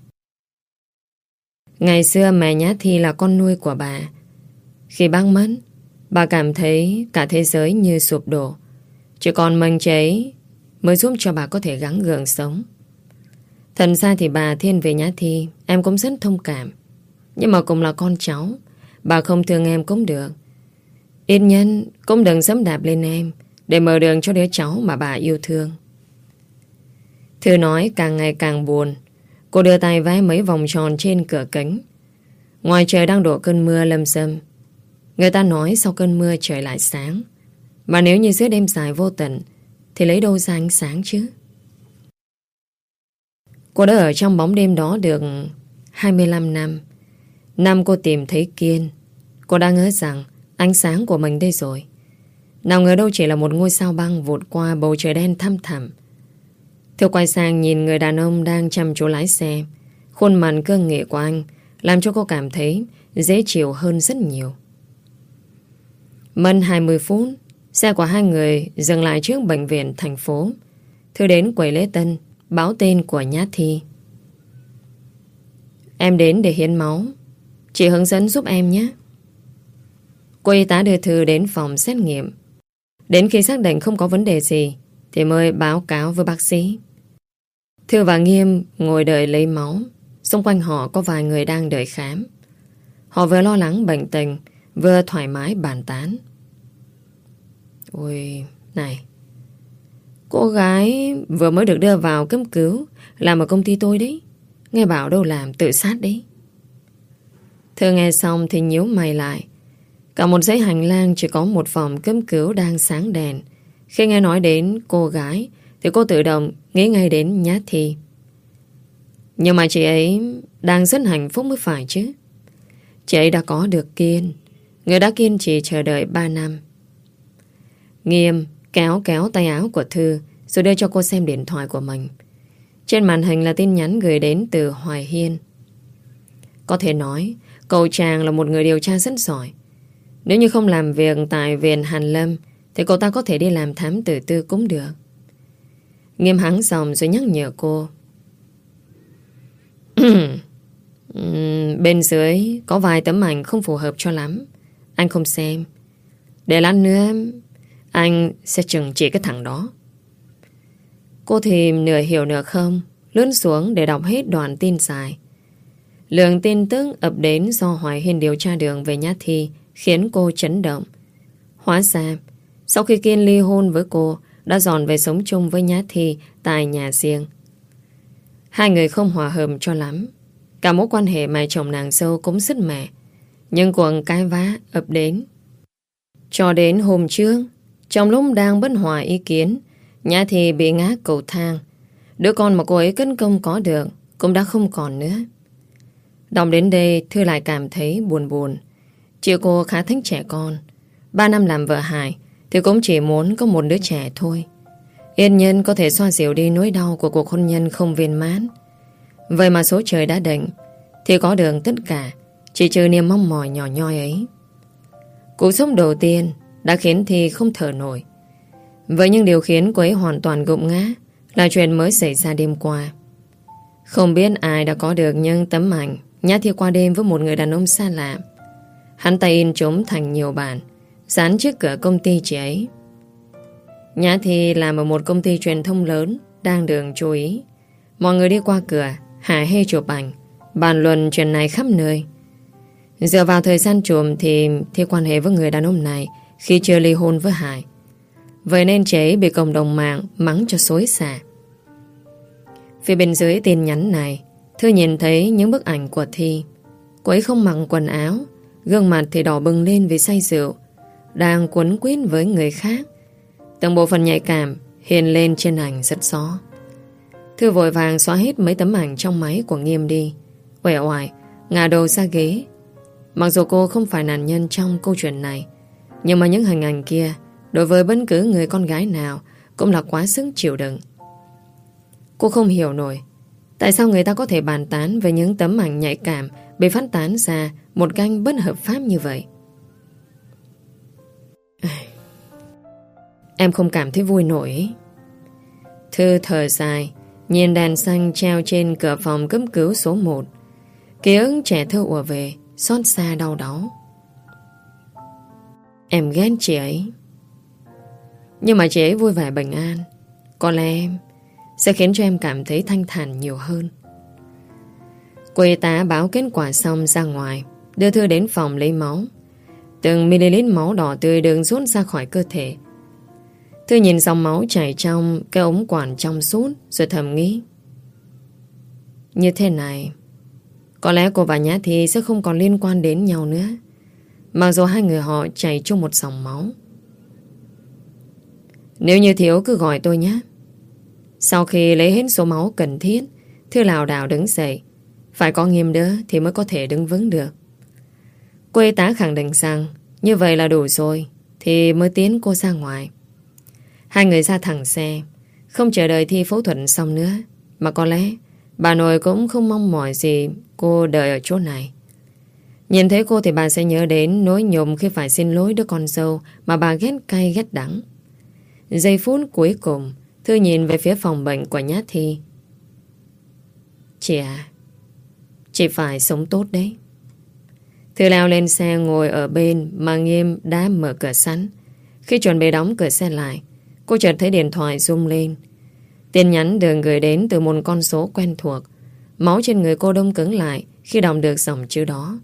Ngày xưa mẹ Nhã Thi là con nuôi của bà. Khi bác mất, bà cảm thấy cả thế giới như sụp đổ. Chỉ còn mình chị ấy mới giúp cho bà có thể gắng gượng sống. Thật ra thì bà thiên về Nhã Thi em cũng rất thông cảm. Nhưng mà cũng là con cháu, bà không thương em cũng được. Ít nhân cũng đừng dẫm đạp lên em để mở đường cho đứa cháu mà bà yêu thương. Thư nói càng ngày càng buồn. Cô đưa tay vẽ mấy vòng tròn trên cửa kính. Ngoài trời đang đổ cơn mưa lâm xâm. Người ta nói sau cơn mưa trời lại sáng. Mà nếu như giữa đêm dài vô tận thì lấy đâu ra ánh sáng chứ? Cô đã ở trong bóng đêm đó được hai mươi lăm năm. Năm cô tìm thấy Kiên. Cô đã ngỡ rằng ánh sáng của mình đây rồi. Nào ngờ đâu chỉ là một ngôi sao băng vụt qua bầu trời đen thăm thẳm. Thư quay sang nhìn người đàn ông đang chăm chú lái xe. Khuôn mặt cương nghị của anh làm cho cô cảm thấy dễ chịu hơn rất nhiều. Mất hai mươi phút, xe của hai người dừng lại trước bệnh viện thành phố. Thư đến quầy lễ tân báo tên của Nhã Thi. Em đến để hiến máu. Chị hướng dẫn giúp em nhé. Cô y tá đưa Thư đến phòng xét nghiệm. Đến khi xác định không có vấn đề gì thì mới báo cáo với bác sĩ. Thư và Nghiêm ngồi đợi lấy máu. Xung quanh họ có vài người đang đợi khám. Họ vừa lo lắng bệnh tình, vừa thoải mái bàn tán. Ôi, này, cô gái vừa mới được đưa vào cấp cứu làm ở công ty tôi đấy. Nghe bảo đâu làm tự sát đấy. Thư nghe xong thì nhíu mày lại. Cả một dãy hành lang chỉ có một phòng cấp cứu đang sáng đèn. Khi nghe nói đến cô gái thì cô tự động nghĩ ngay đến Nhã Thi. Nhưng mà chị ấy đang rất hạnh phúc mới phải chứ. Chị ấy đã có được Kiên, người đã kiên trì chờ đợi ba năm. Nghiêm kéo kéo tay áo của Thư rồi đưa cho cô xem điện thoại của mình. Trên màn hình là tin nhắn gửi đến từ Hoài Hiên. Có thể nói cậu chàng là một người điều tra rất giỏi. Nếu như không làm việc tại viện Hàn Lâm thì cậu ta có thể đi làm thám tử tư cũng được. Nghiêm hắng giọng rồi nhắc nhở cô. Bên dưới có vài tấm ảnh không phù hợp cho lắm. Anh không xem. Để lát nữa anh sẽ trừng trị cái thằng đó. Cô thì nửa hiểu nửa không, lướt xuống để đọc hết đoạn tin dài. Lượng tin tức ập đến do Hoài Hiên điều tra đường về Nhã Thi khiến cô chấn động. Hóa ra sau khi Kiên ly hôn với cô đã dọn về sống chung với Nhã Thi tại nhà riêng. Hai người không hòa hợp cho lắm. Cả mối quan hệ mẹ chồng nàng dâu cũng sứt mẻ. Nhưng cuộc cái vã ập đến. Cho đến hôm trước, trong lúc đang bất hòa ý kiến, Nhã Thi bị ngã cầu thang. Đứa con mà cô ấy cân công có được cũng đã không còn nữa. Đọc đến đây Thư lại cảm thấy buồn buồn. Chị cô khá thích trẻ con. Ba năm làm vợ Hải thì cũng chỉ muốn có một đứa trẻ thôi. Yên nhân có thể xoa dịu đi nỗi đau của cuộc hôn nhân không viên mãn. Vậy mà số trời đã định thì có được tất cả, chỉ trừ niềm mong mỏi nhỏ nhoi ấy. Cú sốc đầu tiên đã khiến Thi không thở nổi. Vậy nhưng điều khiến cô ấy hoàn toàn gục ngã là chuyện mới xảy ra đêm qua. Không biết ai đã có được những tấm ảnh Nhã Thi qua đêm với một người đàn ông xa lạ. Hắn ta in chúng thành nhiều bản, dán trước cửa công ty chị ấy. Nhã Thi làm ở một công ty truyền thông lớn đang được chú ý. Mọi người đi qua cửa hả hê chụp ảnh, bàn luận chuyện này khắp nơi. Dựa vào thời gian chụp thì Thi quan hệ với người đàn ông này khi chưa ly hôn với Hải. Vậy nên chị ấy bị cộng đồng mạng mắng cho xối xả. Phía bên dưới tin nhắn này, Thư nhìn thấy những bức ảnh của Thi. Cô ấy không mặc quần áo, gương mặt thì đỏ bừng lên vì say rượu, đang quấn quýt với người khác. Từng bộ phận nhạy cảm hiện lên trên ảnh rất rõ. Thư vội vàng xóa hết mấy tấm ảnh trong máy của Nghiêm đi, uể oải ngả đầu ra ghế. Mặc dù cô không phải nạn nhân trong câu chuyện này, nhưng mà những hình ảnh kia đối với bất cứ người con gái nào cũng là quá sức chịu đựng. Cô không hiểu nổi tại sao người ta có thể bàn tán về những tấm ảnh nhạy cảm bị phát tán ra một cách bất hợp pháp như vậy. Em không cảm thấy vui nổi. Thư thở dài, nhìn đèn xanh treo trên cửa phòng cấp cứu số một. Ký ức trẻ thơ ùa về, xót xa đau đớn. Em ghét chị ấy, nhưng mà chị ấy vui vẻ bình an, có lẽ em sẽ khiến cho em cảm thấy thanh thản nhiều hơn. Cô y tá báo kết quả xong ra ngoài, đưa Thư đến phòng lấy máu. Từng ml máu đỏ tươi được rút ra khỏi cơ thể. Thư nhìn dòng máu chảy trong cái ống quản trong suốt, rồi thầm nghĩ, như thế này, có lẽ cô và Nhã Thi sẽ không còn liên quan đến nhau nữa, mặc dù hai người họ chảy chung một dòng máu. Nếu như thiếu cứ gọi tôi nhé. Sau khi lấy hết số máu cần thiết, Thư lảo đảo đứng dậy. Phải có Nghiêm đỡ thì mới có thể đứng vững được. Cô y tá khẳng định rằng như vậy là đủ rồi, thì mới tiến cô ra ngoài. Hai người ra thẳng xe, không chờ đợi Thi phẫu thuật xong nữa. Mà có lẽ bà nội cũng không mong mỏi gì cô đợi ở chỗ này. Nhìn thấy cô thì bà sẽ nhớ đến nỗi nhục khi phải xin lỗi đứa con dâu mà bà ghét cay ghét đắng. Giây phút cuối cùng, Thư nhìn về phía phòng bệnh của Nhã Thi. Chị à, chị phải sống tốt đấy. Thư leo lên xe ngồi ở bên mà Nghiêm đã mở cửa sẵn. Khi chuẩn bị đóng cửa xe lại, cô chợt thấy điện thoại rung lên. Tin nhắn được gửi đến từ một con số quen thuộc. Máu trên người cô đông cứng lại khi đọc được dòng chữ đó.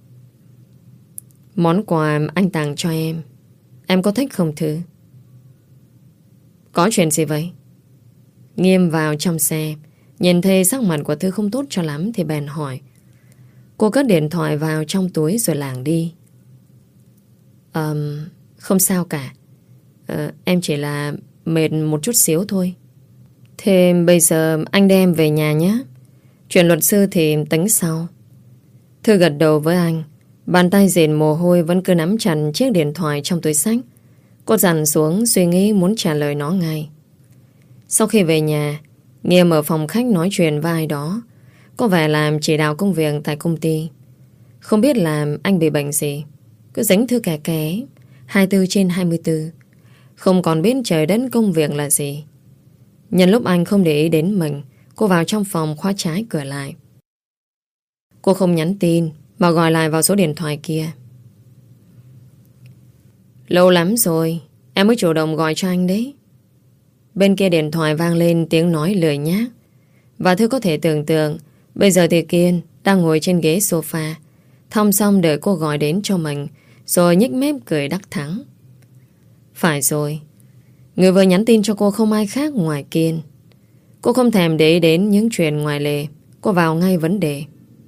Món quà anh tặng cho em, em có thích không Thư? Có chuyện gì vậy? Nghiêm vào trong xe, nhìn thấy sắc mặt của Thư không tốt cho lắm thì bèn hỏi. Cô cất điện thoại vào trong túi rồi lảng đi. um, Không sao cả. uh, Em chỉ là mệt một chút xíu thôi. Thế bây giờ anh đem về nhà nhé. Chuyện luật sư thì tính sau. Thư gật đầu với anh. Bàn tay dệt mồ hôi vẫn cứ nắm chặt chiếc điện thoại trong túi xách. Cô dằn xuống suy nghĩ muốn trả lời nó ngay. Sau khi về nhà, Nghiêm ở phòng khách nói chuyện với ai đó. Có vẻ làm chỉ đạo công việc tại công ty. Không biết là anh bị bệnh gì, cứ dính Thư kè ké hai mươi bốn trên hai mươi bốn. Không còn biết trời đất công việc là gì. Nhân lúc anh không để ý đến mình, cô vào trong phòng khóa trái cửa lại. Cô không nhắn tin mà gọi lại vào số điện thoại kia. Lâu lắm rồi em mới chủ động gọi cho anh đấy. Bên kia điện thoại vang lên tiếng nói lười nhác. Và Thư có thể tưởng tượng bây giờ thì Kiên đang ngồi trên ghế sofa, thong song đợi cô gọi đến cho mình, rồi nhếch mép cười đắc thắng. Phải rồi, người vừa nhắn tin cho cô không ai khác ngoài Kiên. Cô không thèm để ý đến những chuyện ngoài lề. Cô vào ngay vấn đề.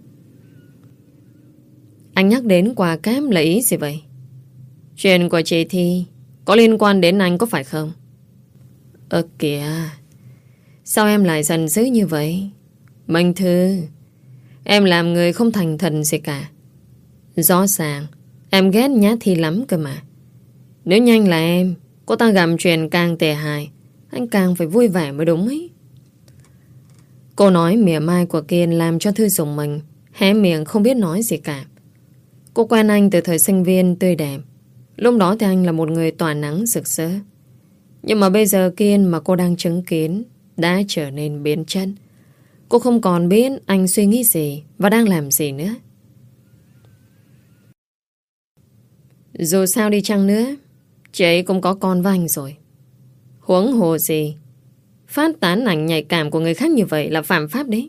Anh nhắc đến quà cáp là ý gì vậy? Chuyện của chị Thi có liên quan đến anh có phải không? Ơ kìa, sao em lại giận dữ như vậy? Minh Thư, em làm người không thành thần gì cả. Rõ ràng em ghét Nhã Thi lắm cơ mà. Nếu nhanh là em, cô ta gặp chuyện càng tệ hại, anh càng phải vui vẻ mới đúng ấy. Câu nói mỉa mai của Kiên làm cho Thư rùng mình, hé miệng không biết nói gì cả. Cô quen anh từ thời sinh viên tươi đẹp. Lúc đó thì anh là một người tỏa nắng rực rỡ. Nhưng mà bây giờ Kiên mà cô đang chứng kiến đã trở nên biến chất. Cô không còn biết anh suy nghĩ gì và đang làm gì nữa. Dù sao đi chăng nữa, chị ấy cũng có con với anh rồi. Huống hồ gì, phát tán ảnh nhạy cảm của người khác như vậy là phạm pháp đấy.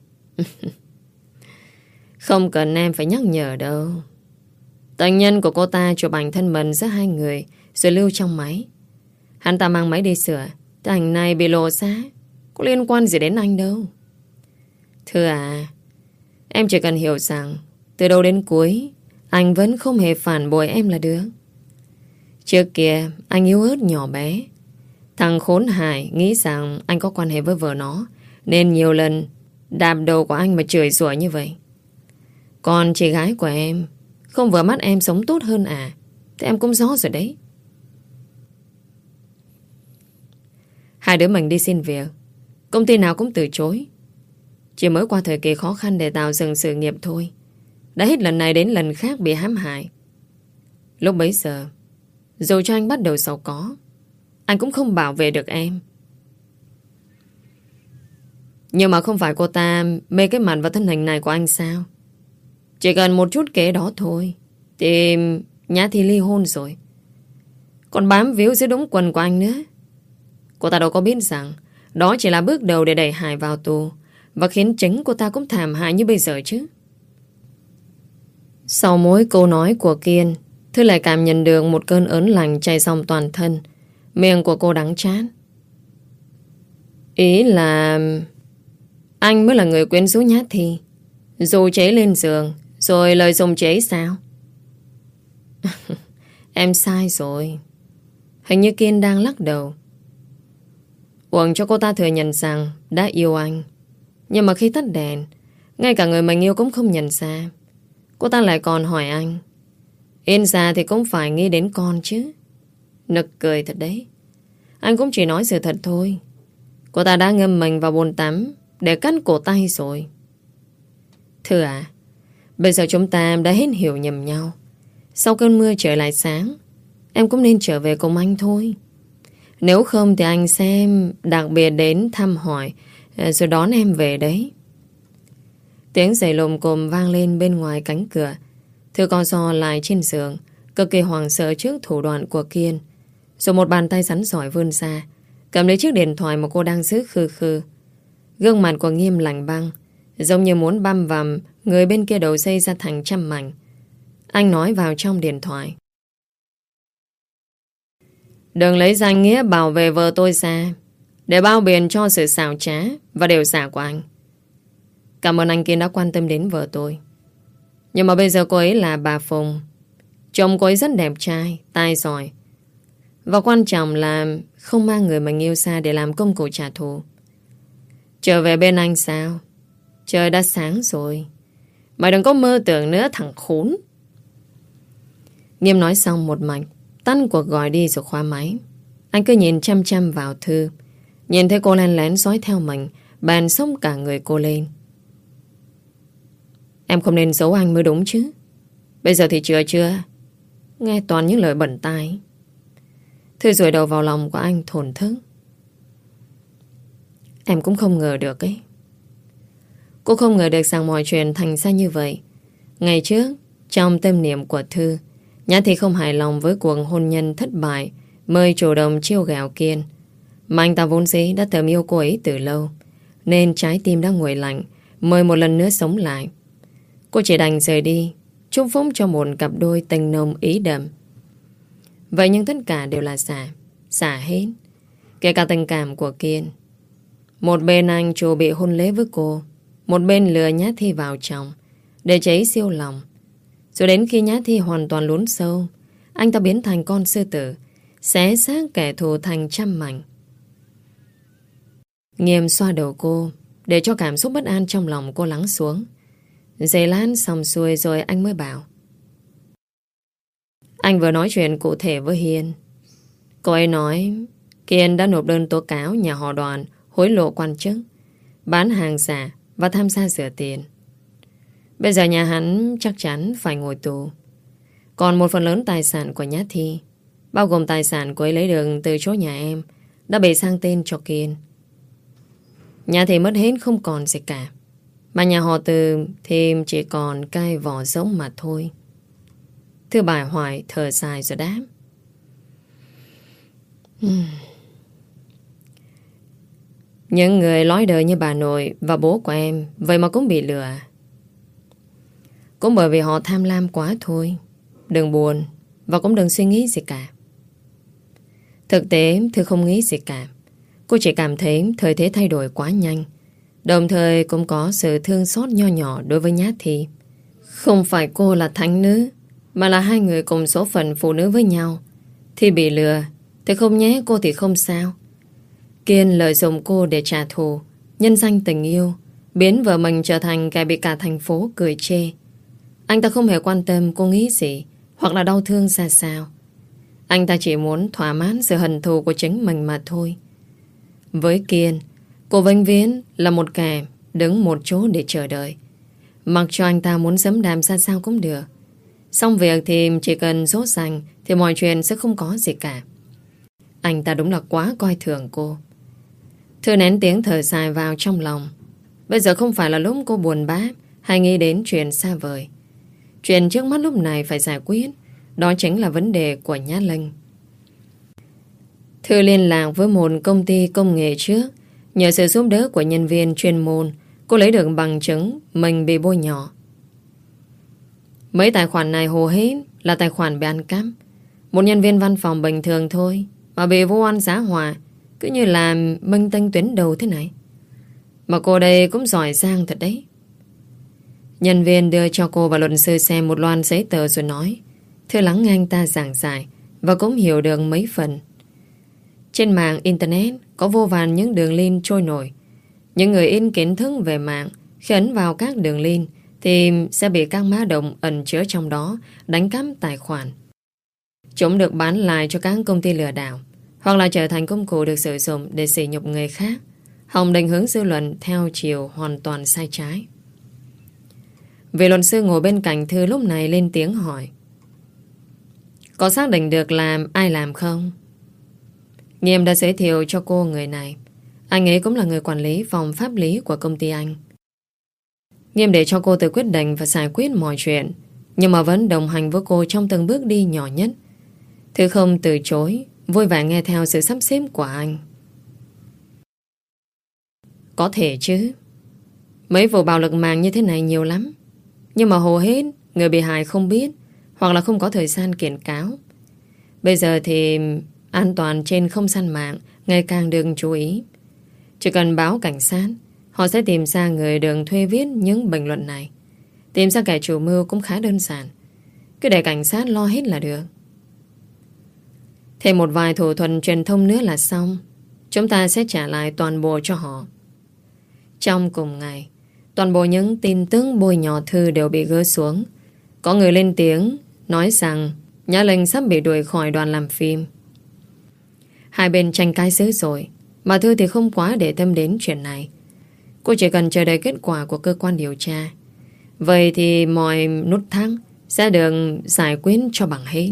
Không cần em phải nhắc nhở đâu. Tình nhân của cô ta chụp ảnh thân mật giữa hai người rồi lưu trong máy. Hắn ta mang máy đi sửa, cái ảnh này bị lộ ra, có liên quan gì đến anh đâu. Thưa à, em chỉ cần hiểu rằng từ đầu đến cuối anh vẫn không hề phản bội em là được. Trước kia anh yếu ớt nhỏ bé. Thằng khốn hại nghĩ rằng anh có quan hệ với vợ nó, nên nhiều lần đạp đầu của anh mà chửi rủa như vậy. Còn chị gái của em không vừa mắt em sống tốt hơn à? Thì em cũng rõ rồi đấy. Hai đứa mình đi xin việc, công ty nào cũng từ chối. Chỉ mới qua thời kỳ khó khăn để tạo dựng sự nghiệp thôi, đã hết lần này đến lần khác bị hãm hại. Lúc bấy giờ, dù cho anh bắt đầu giàu có, anh cũng không bảo vệ được em. Nhưng mà không phải cô ta mê cái mặt và thân hình này của anh sao? Chỉ cần một chút kế đó thôi thì Nhã Thi ly hôn rồi. Còn bám víu dưới đống quần của anh nữa. Cô ta đâu có biết rằng đó chỉ là bước đầu để đẩy Hải vào tù và khiến chính cô ta cũng thảm hại như bây giờ chứ. Sau mỗi câu nói của Kiên, Thư lại cảm nhận được một cơn ớn lạnh chảy dòng toàn thân. Miệng của cô đắng chát. Ý là anh mới là người quyến rũ Nhã Thi, dù chế lên giường rồi lợi dụng chế sao? Em sai rồi. Hình như Kiên đang lắc đầu. Uổng cho cô ta thừa nhận rằng đã yêu anh. Nhưng mà khi tắt đèn, ngay cả người mình yêu cũng không nhận ra. Cô ta lại còn hỏi anh, yên ra thì cũng phải nghĩ đến con chứ. Nực cười thật đấy. Anh cũng chỉ nói sự thật thôi. Cô ta đã ngâm mình vào bồn tắm để cắt cổ tay rồi. Thưa à, bây giờ chúng ta đã hết hiểu nhầm nhau. Sau cơn mưa trời lại sáng, em cũng nên trở về cùng anh thôi. Nếu không thì anh sẽ đặc biệt đến thăm hỏi rồi đón em về đấy. Tiếng giày lồm cồm vang lên bên ngoài cánh cửa. Thư co ro lại trên giường, cực kỳ hoảng sợ trước thủ đoạn của Kiên. Rồi một bàn tay rắn giỏi vươn ra, cầm lấy chiếc điện thoại mà cô đang giữ khư khư. Gương mặt của Nghiêm lạnh băng, giống như muốn băm vằm người bên kia đầu dây ra thành trăm mảnh. Anh nói vào trong điện thoại: đừng lấy danh nghĩa bảo vệ vợ tôi ra để bao biện cho sự xảo trá và đều xả của anh. Cảm ơn anh Kiên đã quan tâm đến vợ tôi. Nhưng mà bây giờ cô ấy là bà Phùng. Chồng cô ấy rất đẹp trai, tài giỏi, và quan trọng là không mang người mình yêu xa để làm công cụ trả thù. Trở về bên anh sao? Trời đã sáng rồi. Mày đừng có mơ tưởng nữa thằng khốn. Nghiêm nói xong một mạch, tắt cuộc gọi đi rồi khóa máy. Anh cứ nhìn chăm chăm vào Thư. Nhìn thấy cô lén lén dõi theo mình, bèn xông cả người cô lên. Em không nên giấu anh mới đúng chứ. Bây giờ thì chưa chưa nghe toàn những lời bẩn tai. Thư rủi đầu vào lòng của anh thổn thức. Em cũng không ngờ được ấy. Cô không ngờ được rằng mọi chuyện thành ra như vậy. Ngày trước, trong tâm niệm của Thư, Nhã Thi không hài lòng với cuộc hôn nhân thất bại, mới chủ động chiêu gạo Kiên. Mà anh ta vốn dĩ đã thầm yêu cô ấy từ lâu, nên trái tim đã nguội lạnh, mời một lần nữa sống lại. Cô chỉ đành rời đi, chúc phúc cho một cặp đôi tình nồng ý đậm. Vậy nhưng tất cả đều là giả, giả hết. Kể cả tình cảm của Kiên. Một bên anh chủ bị hôn lễ với cô, một bên lừa Nhã Thi vào chồng để cháy siêu lòng. Rồi đến khi Nhã Thi hoàn toàn lún sâu, anh ta biến thành con sư tử, xé xác kẻ thù thành trăm mảnh. Nghiêm xoa đầu cô, để cho cảm xúc bất an trong lòng cô lắng xuống. Giây lát xong xuôi rồi anh mới bảo: anh vừa nói chuyện cụ thể với Hiên. Cô ấy nói Kiên đã nộp đơn tố cáo nhà họ Đoàn hối lộ quan chức, bán hàng giả và tham gia rửa tiền. Bây giờ nhà hắn chắc chắn phải ngồi tù. Còn một phần lớn tài sản của Nhã Thi, bao gồm tài sản cô ấy lấy được từ chỗ nhà em, đã bị sang tên cho Kiên. Nhã Thi mất hết không còn gì cả, mà nhà họ Từ thì chỉ còn cái vỏ giống mà thôi. Thư bài hoài thở dài rồi đáp: uhm. Những người lói đời như bà nội và bố của em vậy mà cũng bị lừa. Cũng bởi vì họ tham lam quá thôi. Đừng buồn và cũng đừng suy nghĩ gì cả. Thực tế Thư không nghĩ gì cả. Cô chỉ cảm thấy thời thế thay đổi quá nhanh, đồng thời cũng có sự thương xót nho nhỏ đối với Nhã Thi. Không phải cô là thánh nữ, mà là hai người cùng số phận phụ nữ với nhau. Thì bị lừa thì không nhé, cô thì không sao. Kiên lợi dụng cô để trả thù, nhân danh tình yêu, biến vợ mình trở thành kẻ bị cả thành phố cười chê. Anh ta không hề quan tâm cô nghĩ gì hoặc là đau thương ra sao. Anh ta chỉ muốn thỏa mãn sự hận thù của chính mình mà thôi. Với Kiên, cô vĩnh viễn là một kẻ đứng một chỗ để chờ đợi. Mặc cho anh ta muốn giẫm đạp ra sao cũng được. Xong việc thì chỉ cần dốt dành thì mọi chuyện sẽ không có gì cả. Anh ta đúng là quá coi thường cô. Thư nén tiếng thở dài vào trong lòng. Bây giờ không phải là lúc cô buồn bã hay nghĩ đến chuyện xa vời. Chuyện trước mắt lúc này phải giải quyết, đó chính là vấn đề của Nhã Linh. Thư liên lạc với một công ty công nghệ trước. Nhờ sự giúp đỡ của nhân viên chuyên môn, cô lấy được bằng chứng mình bị bôi nhọ. Mấy tài khoản này hầu hết là tài khoản bị ăn cắp. Một nhân viên văn phòng bình thường thôi mà bị vô oan giá họa, cứ như là minh tinh tuyến đầu thế này. Mà cô đây cũng giỏi giang thật đấy. Nhân viên đưa cho cô và luật sư xem một loạt giấy tờ rồi nói. Thư lắng nghe anh ta giảng giải và cũng hiểu được mấy phần. Trên mạng Internet có vô vàn những đường link trôi nổi. Những người in kiến thức về mạng khi ấn vào các đường link thì sẽ bị các mã độc ẩn chứa trong đó đánh cắp tài khoản. Chúng được bán lại cho các công ty lừa đảo hoặc là trở thành công cụ được sử dụng để sỉ nhục người khác, hòng định hướng dư luận theo chiều hoàn toàn sai trái. Vị luật sư ngồi bên cạnh Thư lúc này lên tiếng hỏi. Có xác định được là ai làm không? Nghiêm đã giới thiệu cho cô người này. Anh ấy cũng là người quản lý phòng pháp lý của công ty anh. Nghiêm để cho cô tự quyết định và giải quyết mọi chuyện, nhưng mà vẫn đồng hành với cô trong từng bước đi nhỏ nhất. Thư không từ chối, vui vẻ nghe theo sự sắp xếp của anh. Có thể chứ. Mấy vụ bạo lực mạng như thế này nhiều lắm. Nhưng mà hầu hết người bị hại không biết hoặc là không có thời gian kiện cáo. Bây giờ thì an toàn trên không gian mạng ngày càng được chú ý. Chỉ cần báo cảnh sát, họ sẽ tìm ra người được thuê viết những bình luận này. Tìm ra kẻ chủ mưu cũng khá đơn giản. Cứ để cảnh sát lo hết là được. Thêm một vài thủ thuật truyền thông nữa là xong. Chúng ta sẽ trả lại toàn bộ cho họ. Trong cùng ngày, toàn bộ những tin tức bôi nhọ Thư đều bị gỡ xuống. Có người lên tiếng nói rằng Nhã Linh sắp bị đuổi khỏi đoàn làm phim. Hai bên tranh cãi dữ dội, mà Thư thì không quá để tâm đến chuyện này. Cô chỉ cần chờ đợi kết quả của cơ quan điều tra. Vậy thì mọi nút thắt sẽ được giải quyết cho bằng hết.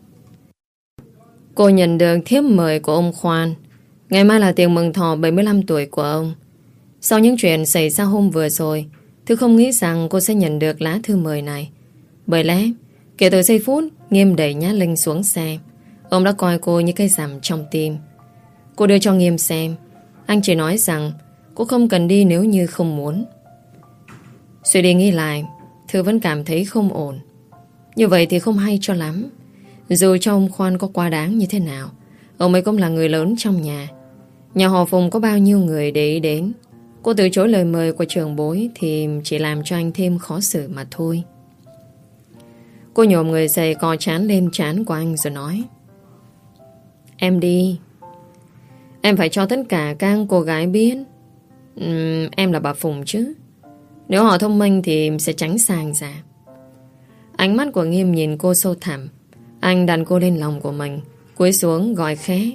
Cô nhận được thiếp mời của ông Khoan. Ngày mai là tiệc mừng thọ bảy mươi lăm tuổi của ông. Sau những chuyện xảy ra hôm vừa rồi, Thư không nghĩ rằng cô sẽ nhận được lá thư mời này. Bởi lẽ, kể từ giây phút Nghiêm đẩy Nhã Linh xuống xe, ông đã coi cô như cây rằm trong tim. Cô đưa cho Nghiêm xem. Anh chỉ nói rằng cô không cần đi nếu như không muốn. Suy đi nghĩ lại, Thư vẫn cảm thấy không ổn. Như vậy thì không hay cho lắm. Dù cho ông Khoan có quá đáng như thế nào, ông ấy cũng là người lớn trong nhà. Nhà họ Phùng có bao nhiêu người để ý đến. Cô từ chối lời mời của trưởng bối thì chỉ làm cho anh thêm khó xử mà thôi. Cô nhổm người dậy, cò trán lên trán của anh rồi nói. Em đi. Em phải cho tất cả các cô gái biết uhm, em là bà Phùng chứ. Nếu họ thông minh thì sẽ tránh sang ra. Ánh mắt của Nghiêm nhìn cô sâu thẳm. Anh đặt cô lên lòng của mình, cúi xuống gọi khẽ.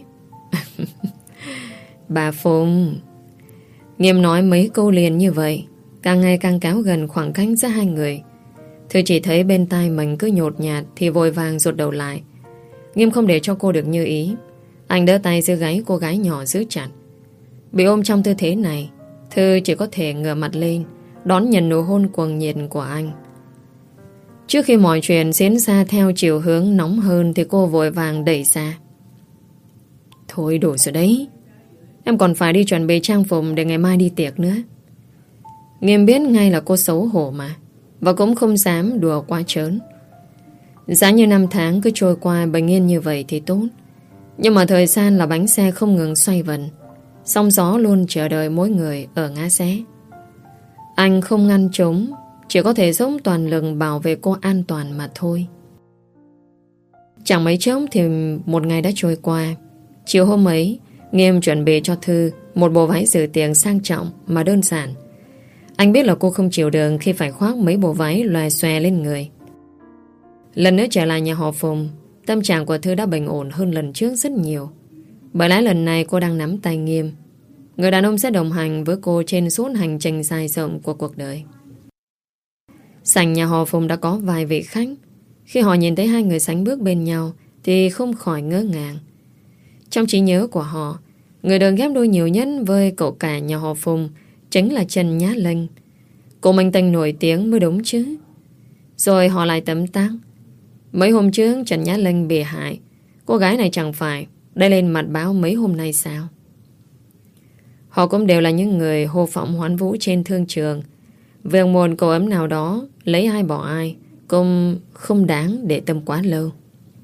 Bà Phùng. Nghiêm nói mấy câu liền như vậy, càng ngày càng kéo gần khoảng cách giữa hai người. Thư chỉ thấy bên tai mình cứ nhột nhạt thì vội vàng rụt đầu lại. Nghiêm không để cho cô được như ý. Anh đỡ tay giữ gáy cô gái nhỏ giữ chặt. Bị ôm trong tư thế này, Thư chỉ có thể ngửa mặt lên đón nhận nụ hôn cuồng nhiệt của anh. Trước khi mọi chuyện diễn ra theo chiều hướng nóng hơn thì cô vội vàng đẩy ra. Thôi đủ rồi đấy. Em còn phải đi chuẩn bị trang phục để ngày mai đi tiệc nữa. Nghiêm biết ngay là cô xấu hổ mà, và cũng không dám đùa quá trớn. Giá như năm tháng cứ trôi qua bình yên như vậy thì tốt. Nhưng mà thời gian là bánh xe không ngừng xoay vần. Sóng gió luôn chờ đợi mỗi người ở ngã rẽ. Anh không ngăn chúng, chỉ có thể dốc toàn lực bảo vệ cô an toàn mà thôi. Chẳng mấy chốc thì một ngày đã trôi qua. Chiều hôm ấy, Nghiêm chuẩn bị cho Thư một bộ váy dự tiệc sang trọng mà đơn giản. Anh biết là cô không chịu được khi phải khoác mấy bộ váy loè xòe lên người. Lần nữa trở lại nhà họ Phùng, tâm trạng của Thư đã bình ổn hơn lần trước rất nhiều. Bởi lẽ lần này cô đang nắm tay Nghiêm. người đàn ông sẽ đồng hành với cô trên suốt hành trình dài rộng của cuộc đời. Sảnh nhà họ Phùng đã có vài vị khách. Khi họ nhìn thấy hai người sánh bước bên nhau thì không khỏi ngỡ ngàng. Trong trí nhớ của họ, người được ghép đôi nhiều nhất với cậu cả nhà họ Phùng chính là Trần Nhã Linh. Cô minh tinh nổi tiếng mới đúng chứ. Rồi họ lại tấm tắc. Mấy hôm trước Trần Nhã Linh bị hại. Cô gái này chẳng phải đã lên mặt báo mấy hôm nay sao? Họ cũng đều là những người hô phỏng hoán vũ trên thương trường. Việc một cậu ấm nào đó lấy ai bỏ ai cũng không đáng để tâm quá lâu.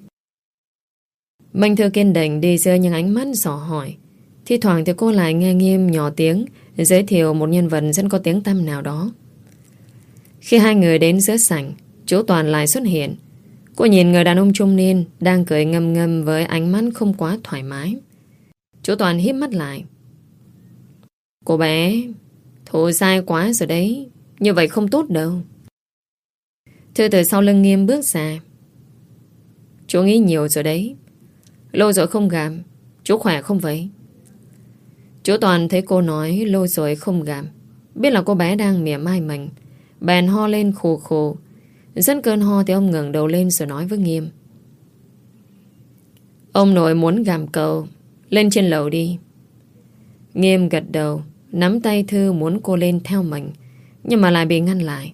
Minh Thư kiên định đi giữa những ánh mắt dò hỏi. Thi thoảng thì cô lại nghe Nghiêm nhỏ tiếng giới thiệu một nhân vật rất có tiếng tăm nào đó. Khi hai người đến giữa sảnh, chú Toàn lại xuất hiện. Cô nhìn người đàn ông trung niên đang cười ngâm ngâm với ánh mắt không quá thoải mái. Chú Toàn híp mắt lại. Cô bé, thủ sai quá rồi đấy. Như vậy không tốt đâu. Thư từ sau lưng Nghiêm bước ra. Chú nghĩ nhiều rồi đấy. Lâu rồi không gặp. Chú khỏe không vậy? Chú Toàn thấy cô nói lâu rồi không gặp, biết là cô bé đang mỉa mai mình, bèn ho lên khù khù. Dẫn cơn ho thì ông ngẩng đầu lên rồi nói với Nghiêm. Ông nội muốn gặp cậu. Lên trên lầu đi. Nghiêm gật đầu, nắm tay Thư muốn cô lên theo mình, nhưng mà lại bị ngăn lại.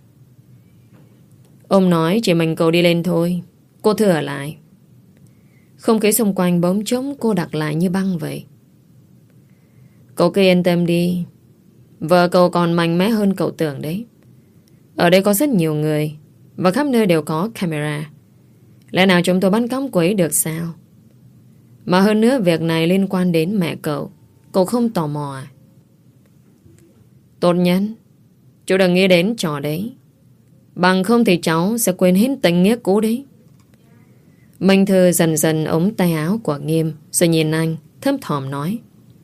Ông nói chỉ mình cậu đi lên thôi, cô Thư ở lại. Không khí xung quanh bỗng trống cô đặt lại như băng vậy. Cậu cứ yên tâm đi. Vợ cậu còn mạnh mẽ hơn cậu tưởng đấy. Ở đây có rất nhiều người, và khắp nơi đều có camera. Lẽ nào chúng tôi bắt cóc cô ấy được sao? Mà hơn nữa việc này liên quan đến mẹ cậu. Cậu không tò mò à? Tốt nhất chú đừng nghĩ đến trò đấy. Bằng không thì cháu sẽ quên hết tình nghĩa cũ đấy. Minh Thư dần dần ống tay áo của Nghiêm, rồi nhìn anh thấp thỏm nói.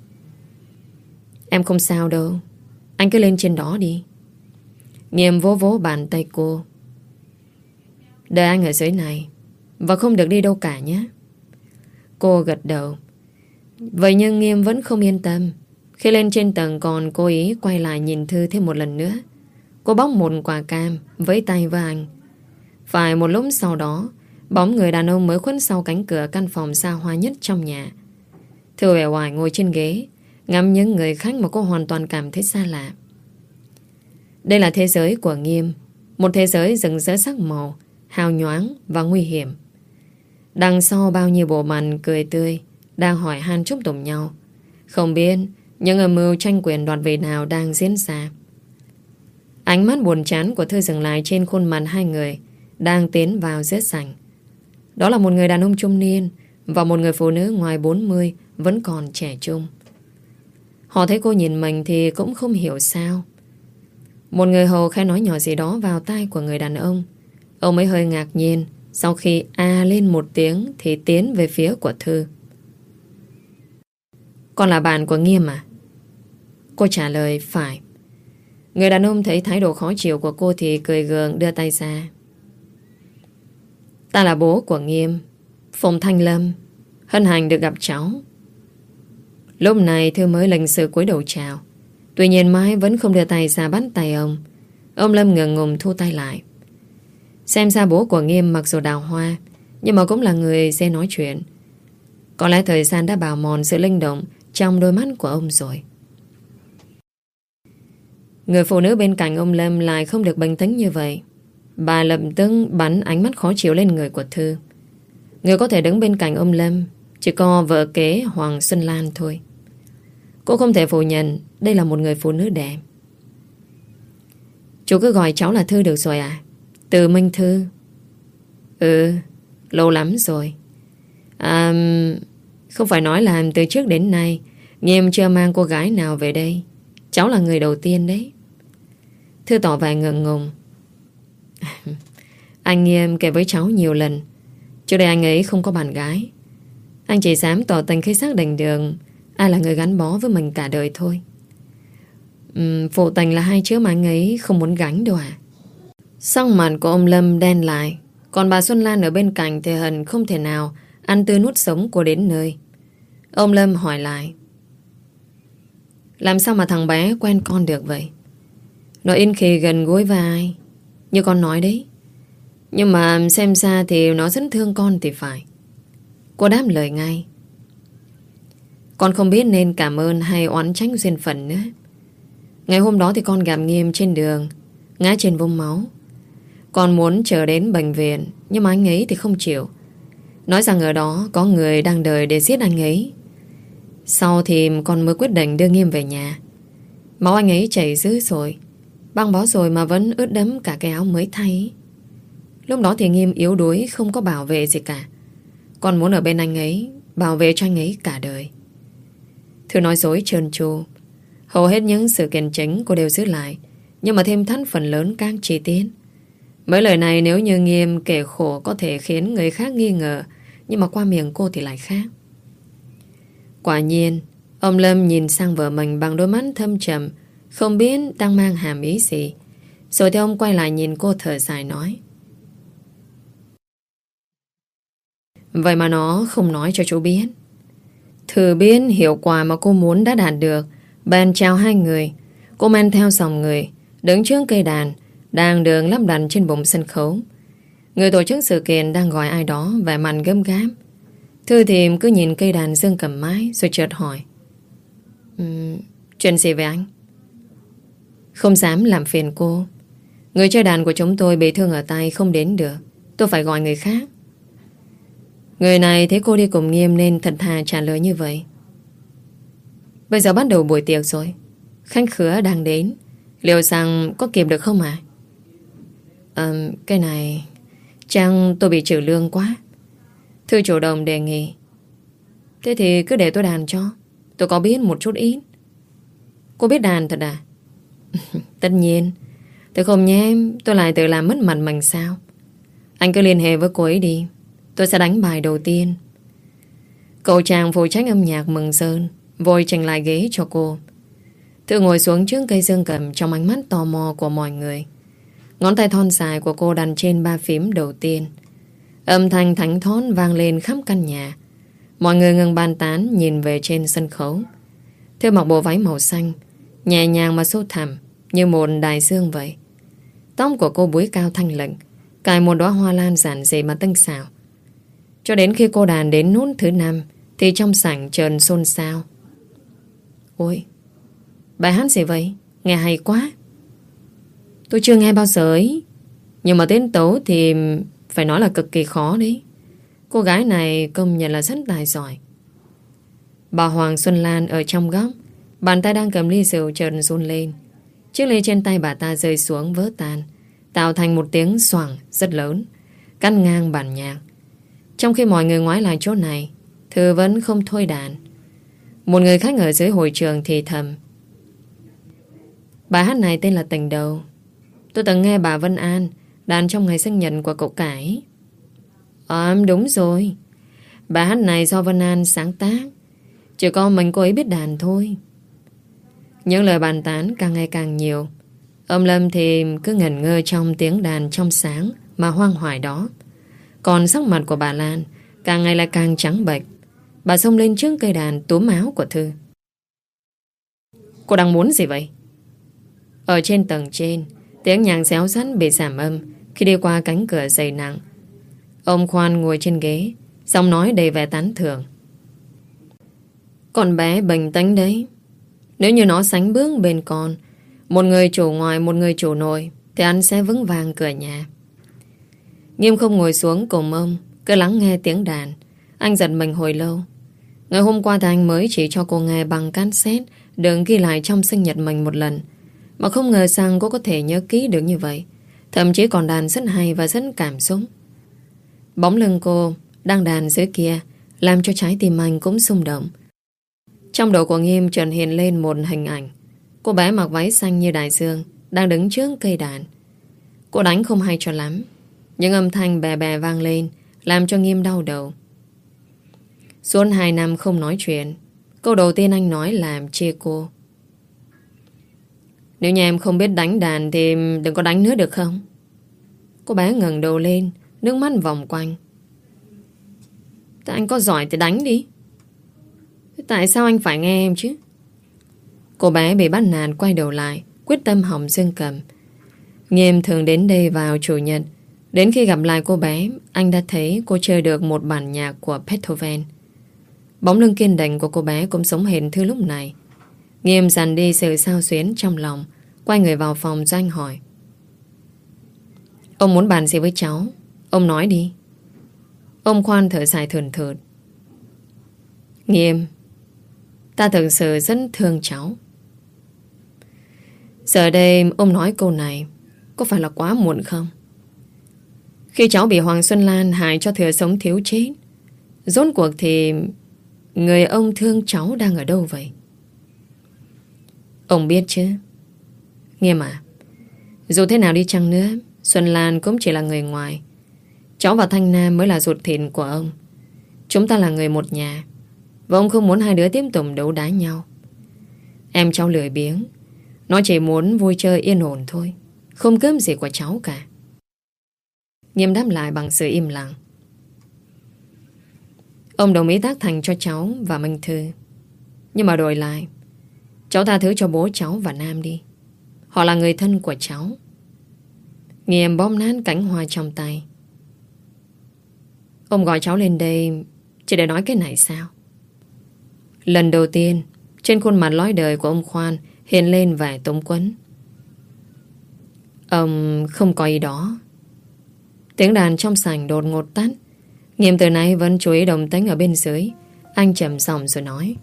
Em không sao đâu. Anh cứ lên trên đó đi. Nghiêm vỗ vỗ bàn tay cô. Đợi anh ở dưới này, và không được đi đâu cả nhé. Cô gật đầu. Vậy nhưng Nghiêm vẫn không yên tâm. Khi lên trên tầng còn cố ý quay lại nhìn Thư thêm một lần nữa. Cô bóc một quả cam với tay với anh. Phải một lúc sau đó, bóng người đàn ông mới khuất sau cánh cửa căn phòng xa hoa nhất trong nhà. Thư uể oải ngồi trên ghế, ngắm những người khách mà cô hoàn toàn cảm thấy xa lạ. Đây là thế giới của Nghiêm, một thế giới rực rỡ sắc màu, hào nhoáng và nguy hiểm. Đằng sau bao nhiêu bộ mặt cười tươi đang hỏi han chúc tụng nhau. Không biết những âm mưu tranh quyền đoạt vị nào đang diễn ra. Ánh mắt buồn chán của Thư dừng lại trên khuôn mặt hai người đang tiến vào giữa sảnh. Đó là một người đàn ông trung niên và một người phụ nữ ngoài bốn mươi vẫn còn trẻ trung. Họ thấy cô nhìn mình thì cũng không hiểu sao. Một người hầu khẽ nói nhỏ gì đó vào tai của người đàn ông. Ông ấy hơi ngạc nhiên. Sau khi a lên một tiếng thì tiến về phía của Thư. Con là bạn của Nghiêm à? Cô trả lời phải. Người đàn ông thấy thái độ khó chịu của cô thì cười gượng đưa tay ra. Ta là bố của Nghiêm, Phùng Thanh Lâm. Hân hạnh được gặp cháu. Lúc này Thư mới lịch sự cúi đầu chào. Tuy nhiên Mai vẫn không đưa tay ra bắt tay ông. Ông Lâm ngượng ngùng thu tay lại. Xem ra bố của Nghiêm mặc dù đào hoa, nhưng mà cũng là người dễ nói chuyện. Có lẽ thời gian đã bào mòn sự linh động trong đôi mắt của ông rồi. Người phụ nữ bên cạnh ông Lâm lại không được bình tĩnh như vậy. Bà lập tức bắn ánh mắt khó chịu lên người của Thư. Người có thể đứng bên cạnh ông Lâm chỉ có vợ kế Hoàng Xuân Lan thôi. Cô không thể phủ nhận đây là một người phụ nữ đẹp. Chú cứ gọi cháu là Thư được rồi à? Từ Minh Thư. Ừ, lâu lắm rồi. À, không phải nói là từ trước đến nay Nghiêm chưa mang cô gái nào về đây. Cháu là người đầu tiên đấy. Thư tỏ vẻ ngượng ngùng. Anh Nghiêm kể với cháu nhiều lần trước đây anh ấy không có bạn gái. Anh chỉ dám tỏ tình khi xác định được ai là người gắn bó với mình cả đời thôi. uhm, Phụ tình là hai chữ mà anh ấy không muốn gánh đâu à? Sắc mặt của ông Lâm đen lại. Còn bà Xuân Lan ở bên cạnh thì hận không thể nào ăn tươi nuốt sống cô đến nơi. Ông Lâm hỏi lại. Làm sao mà thằng bé quen con được vậy? Nó in khi gần gũi với ai, như con nói đấy. Nhưng mà xem ra thì nó rất thương con thì phải. Cô đáp lời ngay. Con không biết nên cảm ơn hay oán trách duyên phận nữa. Ngày hôm đó thì con gặp Nghiêm trên đường, ngã trên vũng máu. Con muốn chờ đến bệnh viện, nhưng mà anh ấy thì không chịu, nói rằng ở đó có người đang đợi để giết anh ấy. Sau thì con mới quyết định đưa Nghiêm về nhà. Máu anh ấy chảy dữ rồi, băng bó rồi mà vẫn ướt đẫm cả cái áo mới thay. Lúc đó thì Nghiêm yếu đuối, không có bảo vệ gì cả. Con muốn ở bên anh ấy, bảo vệ cho anh ấy cả đời. Thư nói dối trơn tru. Hầu hết những sự kiện chính cô đều giữ lại, nhưng mà thêm thắt phần lớn các chi tiết. Mấy lời này nếu như Nghiêm kể khổ có thể khiến người khác nghi ngờ, nhưng mà qua miệng cô thì lại khác. Quả nhiên, ông Lâm nhìn sang vợ mình bằng đôi mắt thâm trầm, không biết đang mang hàm ý gì. Rồi thì ông quay lại nhìn cô thở dài nói: Vậy mà nó không nói cho chú biết. Thử biết hiệu quả mà cô muốn đã đạt được. Bèn chào hai người. Cô men theo dòng người, đứng trước cây đàn đang được lắp đặt trên bụng sân khấu. Người tổ chức sự kiện đang gọi ai đó vẻ mặt gấp gáp. Thư thì cứ nhìn cây đàn dương cầm mái, rồi chợt hỏi: um, Chuyện gì vậy anh? Không dám làm phiền cô. Người chơi đàn của chúng tôi bị thương ở tay, không đến được. Tôi phải gọi người khác. Người này thấy cô đi cùng Nghiêm nên thật thà trả lời như vậy. Bây giờ bắt đầu buổi tiệc rồi, khách khứa đang đến, liệu rằng có kịp được không ạ? à? à, Cái này chắc tôi bị trừ lương quá. Thư chủ động đề nghị. Thế thì cứ để tôi đàn cho. Tôi có biết một chút ít. Cô biết đàn thật à? Tất nhiên. Tôi không nhé, tôi lại tự làm mất mặt mình sao? Anh cứ liên hệ với cô ấy đi, tôi sẽ đánh bài đầu tiên. Cậu chàng phụ trách âm nhạc mừng rơn vội chỉnh lại ghế cho cô. Thư ngồi xuống trước cây dương cầm trong ánh mắt tò mò của mọi người. Ngón tay thon dài của cô đặt trên ba phím đầu tiên. Âm thanh thánh thót vang lên khắp căn nhà. Mọi người ngừng bàn tán nhìn về trên sân khấu. Thư mặc bộ váy màu xanh, nhẹ nhàng mà sâu thẳm như một đại dương vậy. Tóc của cô búi cao thanh lệnh, cài một đóa hoa lan giản dị mà tinh xảo. Cho đến khi cô đàn đến nốt thứ năm thì trong sảnh chợt xôn xao. Ôi, bài hát gì vậy? Nghe hay quá. Tôi chưa nghe bao giờ ấy. Nhưng mà tiết tấu thì phải nói là cực kỳ khó đấy. Cô gái này công nhận là rất tài giỏi. Bà Hoàng Xuân Lan ở trong góc, bàn tay đang cầm ly rượu chợt run lên. Chiếc ly trên tay bà ta rơi xuống vỡ tan, tạo thành một tiếng xoảng rất lớn, cắt ngang bản nhạc. Trong khi mọi người ngoái lại chỗ này, Thư vẫn không thôi đàn. Một người khách ở dưới hội trường thì thầm: Bài hát này tên là Tình Đầu. Tôi từng nghe bà Vân An đàn trong ngày sinh nhật của cậu Cải. Ờ đúng rồi, bài hát này do Vân An sáng tác, chỉ có mình cô ấy biết đàn thôi. Những lời bàn tán càng ngày càng nhiều. Ông Lâm thì cứ ngẩn ngơ trong tiếng đàn trong sáng mà hoang hoài đó. Còn sắc mặt của bà Lan càng ngày lại càng trắng bệch. Bà xông lên trước cây đàn túm áo của Thư. Cô đang muốn gì vậy? Ở trên tầng trên, tiếng nhạc réo rắt bị giảm âm khi đi qua cánh cửa dày nặng. Ông Khoan ngồi trên ghế, giọng nói đầy vẻ tán thưởng. Con bé bình tĩnh đấy. Nếu như nó sánh bước bên con, một người chủ ngoài một người chủ nội, thì anh sẽ vững vàng cửa nhà. Nghiêm không ngồi xuống cùng ông, cứ lắng nghe tiếng đàn. Anh giật mình hồi lâu. Ngày hôm qua thì anh mới chỉ cho cô nghe bằng cassette được ghi lại trong sinh nhật mình một lần, mà không ngờ rằng cô có thể nhớ kỹ được như vậy. Thậm chí còn đàn rất hay và rất cảm xúc. Bóng lưng cô đang đàn dưới kia làm cho trái tim anh cũng xung động. Trong đầu của Nghiêm chợt hiện lên một hình ảnh. Cô bé mặc váy xanh như đại dương đang đứng trước cây đàn. Cô đánh không hay cho lắm, những âm thanh bè bè vang lên làm cho Nghiêm đau đầu. Suốt hai năm không nói chuyện, câu đầu tiên anh nói làm chê cô. Nếu nhà em không biết đánh đàn thì đừng có đánh nữa được không? Cô bé ngẩng đầu lên, nước mắt vòng quanh. Tại anh có giỏi thì đánh đi. Tại sao anh phải nghe em chứ? Cô bé bị bắt nạt quay đầu lại, quyết tâm hỏng Dương Cầm. Nghiêm thường đến đây vào chủ nhật. Đến khi gặp lại cô bé, anh đã thấy cô chơi được một bản nhạc của Beethoven. Bóng lưng kiên định của cô bé cũng sống hệt Thư lúc này. Nghiêm dằn đi sự xao xuyến trong lòng, quay người vào phòng cho anh hỏi. Ông muốn bàn gì với cháu? Ông nói đi. Ông Khoan thở dài thườn thượt. Nghiêm, ta thực sự rất thương cháu. Giờ đây ông nói câu này có phải là quá muộn không? Khi cháu bị Hoàng Xuân Lan hại cho thừa sống thiếu chết, rốt cuộc thì người ông thương cháu đang ở đâu vậy? Ông biết chứ. Nghiêm à, dù thế nào đi chăng nữa, Xuân Lan cũng chỉ là người ngoài. Cháu và Thanh Nam mới là ruột thịt của ông. Chúng ta là người một nhà, và ông không muốn hai đứa tiếp tục đấu đá nhau. Em cháu lười biếng, nó chỉ muốn vui chơi yên ổn thôi, không cướp gì của cháu cả. Nghiêm đáp lại bằng sự im lặng. Ông đồng ý tác thành cho cháu và Minh Thư, nhưng mà đổi lại, cháu tha thứ cho bố cháu và Nam đi. Họ là người thân của cháu. Nghiêm bóp nát cánh hoa trong tay. Ông gọi cháu lên đây chỉ để nói cái này sao? Lần đầu tiên, trên khuôn mặt lói đời của ông Khoan hiện lên vẻ túng quẫn. Ông không có ý đó. Tiếng đàn trong sảnh đột ngột tắt. Nghiêm từ nãy vẫn chú ý đồng tĩnh ở bên dưới. Anh trầm giọng rồi nói.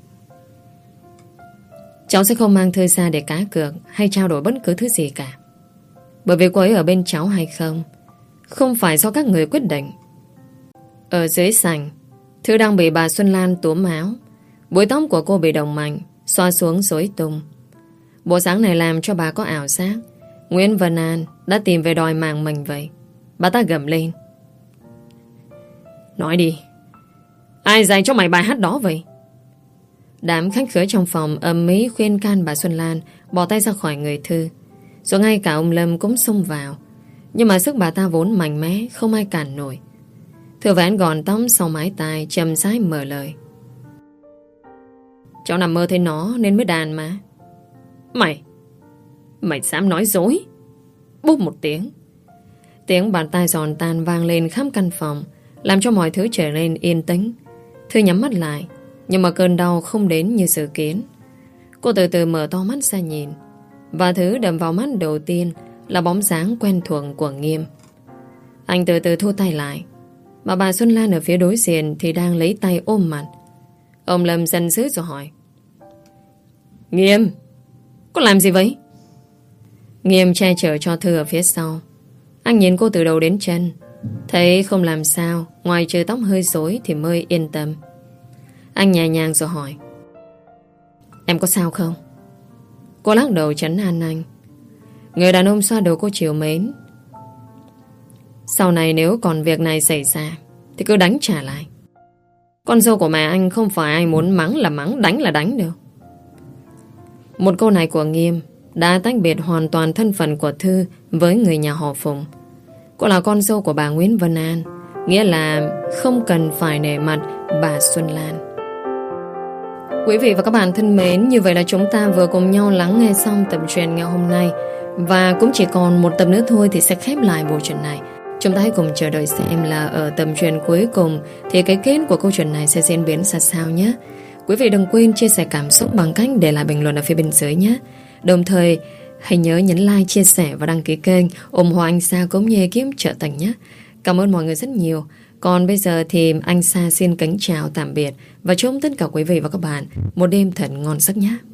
Cháu sẽ không mang Thư ra để cá cược hay trao đổi bất cứ thứ gì cả. Bởi vì cô ấy ở bên cháu hay không không phải do các người quyết định. Ở dưới sảnh, Thư đang bị bà Xuân Lan túm áo. Búi tóc của cô bị đồng mạnh xoa xuống rối tung. Bộ dáng này làm cho bà có ảo giác Nguyễn Vân An đã tìm về đòi mạng mình vậy. Bà ta gầm lên. Nói đi, ai dạy cho mày bài hát đó vậy? Đám khách khứa trong phòng ầm ĩ khuyên can bà Xuân Lan bỏ tay ra khỏi người Thư. Rồi ngay cả ông Lâm cũng xông vào. Nhưng mà sức bà ta vốn mạnh mẽ, không ai cản nổi. Thư vén gòn tóc sau mái tai, chậm rãi mở lời. Cháu nằm mơ thấy nó nên mới đàn mà. Mày Mày dám nói dối? Búp một tiếng. Tiếng bàn tay giòn tan vang lên khắp căn phòng, làm cho mọi thứ trở nên yên tĩnh. Thư nhắm mắt lại, nhưng mà cơn đau không đến như dự kiến. Cô từ từ mở to mắt ra nhìn, và thứ đập vào mắt đầu tiên là bóng dáng quen thuộc của Nghiêm. Anh từ từ thu tay lại, mà bà Xuân Lan ở phía đối diện thì đang lấy tay ôm mặt. Ông Lâm giận dữ rồi hỏi. Nghiêm, có làm gì vậy? Nghiêm che chở cho Thư ở phía sau. Anh nhìn cô từ đầu đến chân, thấy không làm sao, ngoài trừ tóc hơi rối thì mới yên tâm. Anh nhẹ nhàng rồi hỏi. Em có sao không? Cô lắc đầu trấn an anh. Người đàn ông xoa đầu cô chiều mến. Sau này nếu còn việc này xảy ra thì cứ đánh trả lại. Con dâu của mẹ anh không phải ai muốn mắng là mắng, đánh là đánh đâu. Một câu này của Nghiêm đã tách biệt hoàn toàn thân phận của Thư với người nhà họ Phùng. Cô là con dâu của bà Nguyễn Vân An, nghĩa là không cần phải nể mặt bà Xuân Lan. Quý vị và các bạn thân mến, như vậy là chúng ta vừa cùng nhau lắng nghe xong tập truyện ngày hôm nay. Và cũng chỉ còn một tập nữa thôi thì sẽ khép lại bộ truyện này. Chúng ta hãy cùng chờ đợi xem là ở tập truyện cuối cùng thì cái kết của câu chuyện này sẽ diễn biến ra sao nhé. Quý vị đừng quên chia sẻ cảm xúc bằng cách để lại bình luận ở phía bên dưới nhé. Đồng thời hãy nhớ nhấn like, chia sẻ và đăng ký kênh ủng hộ anh Sa cũng như kiếm trợ tình nhé. Cảm ơn mọi người rất nhiều. Còn bây giờ thì anh Sa xin kính chào tạm biệt và chúc tất cả quý vị và các bạn một đêm thật ngon giấc nhé.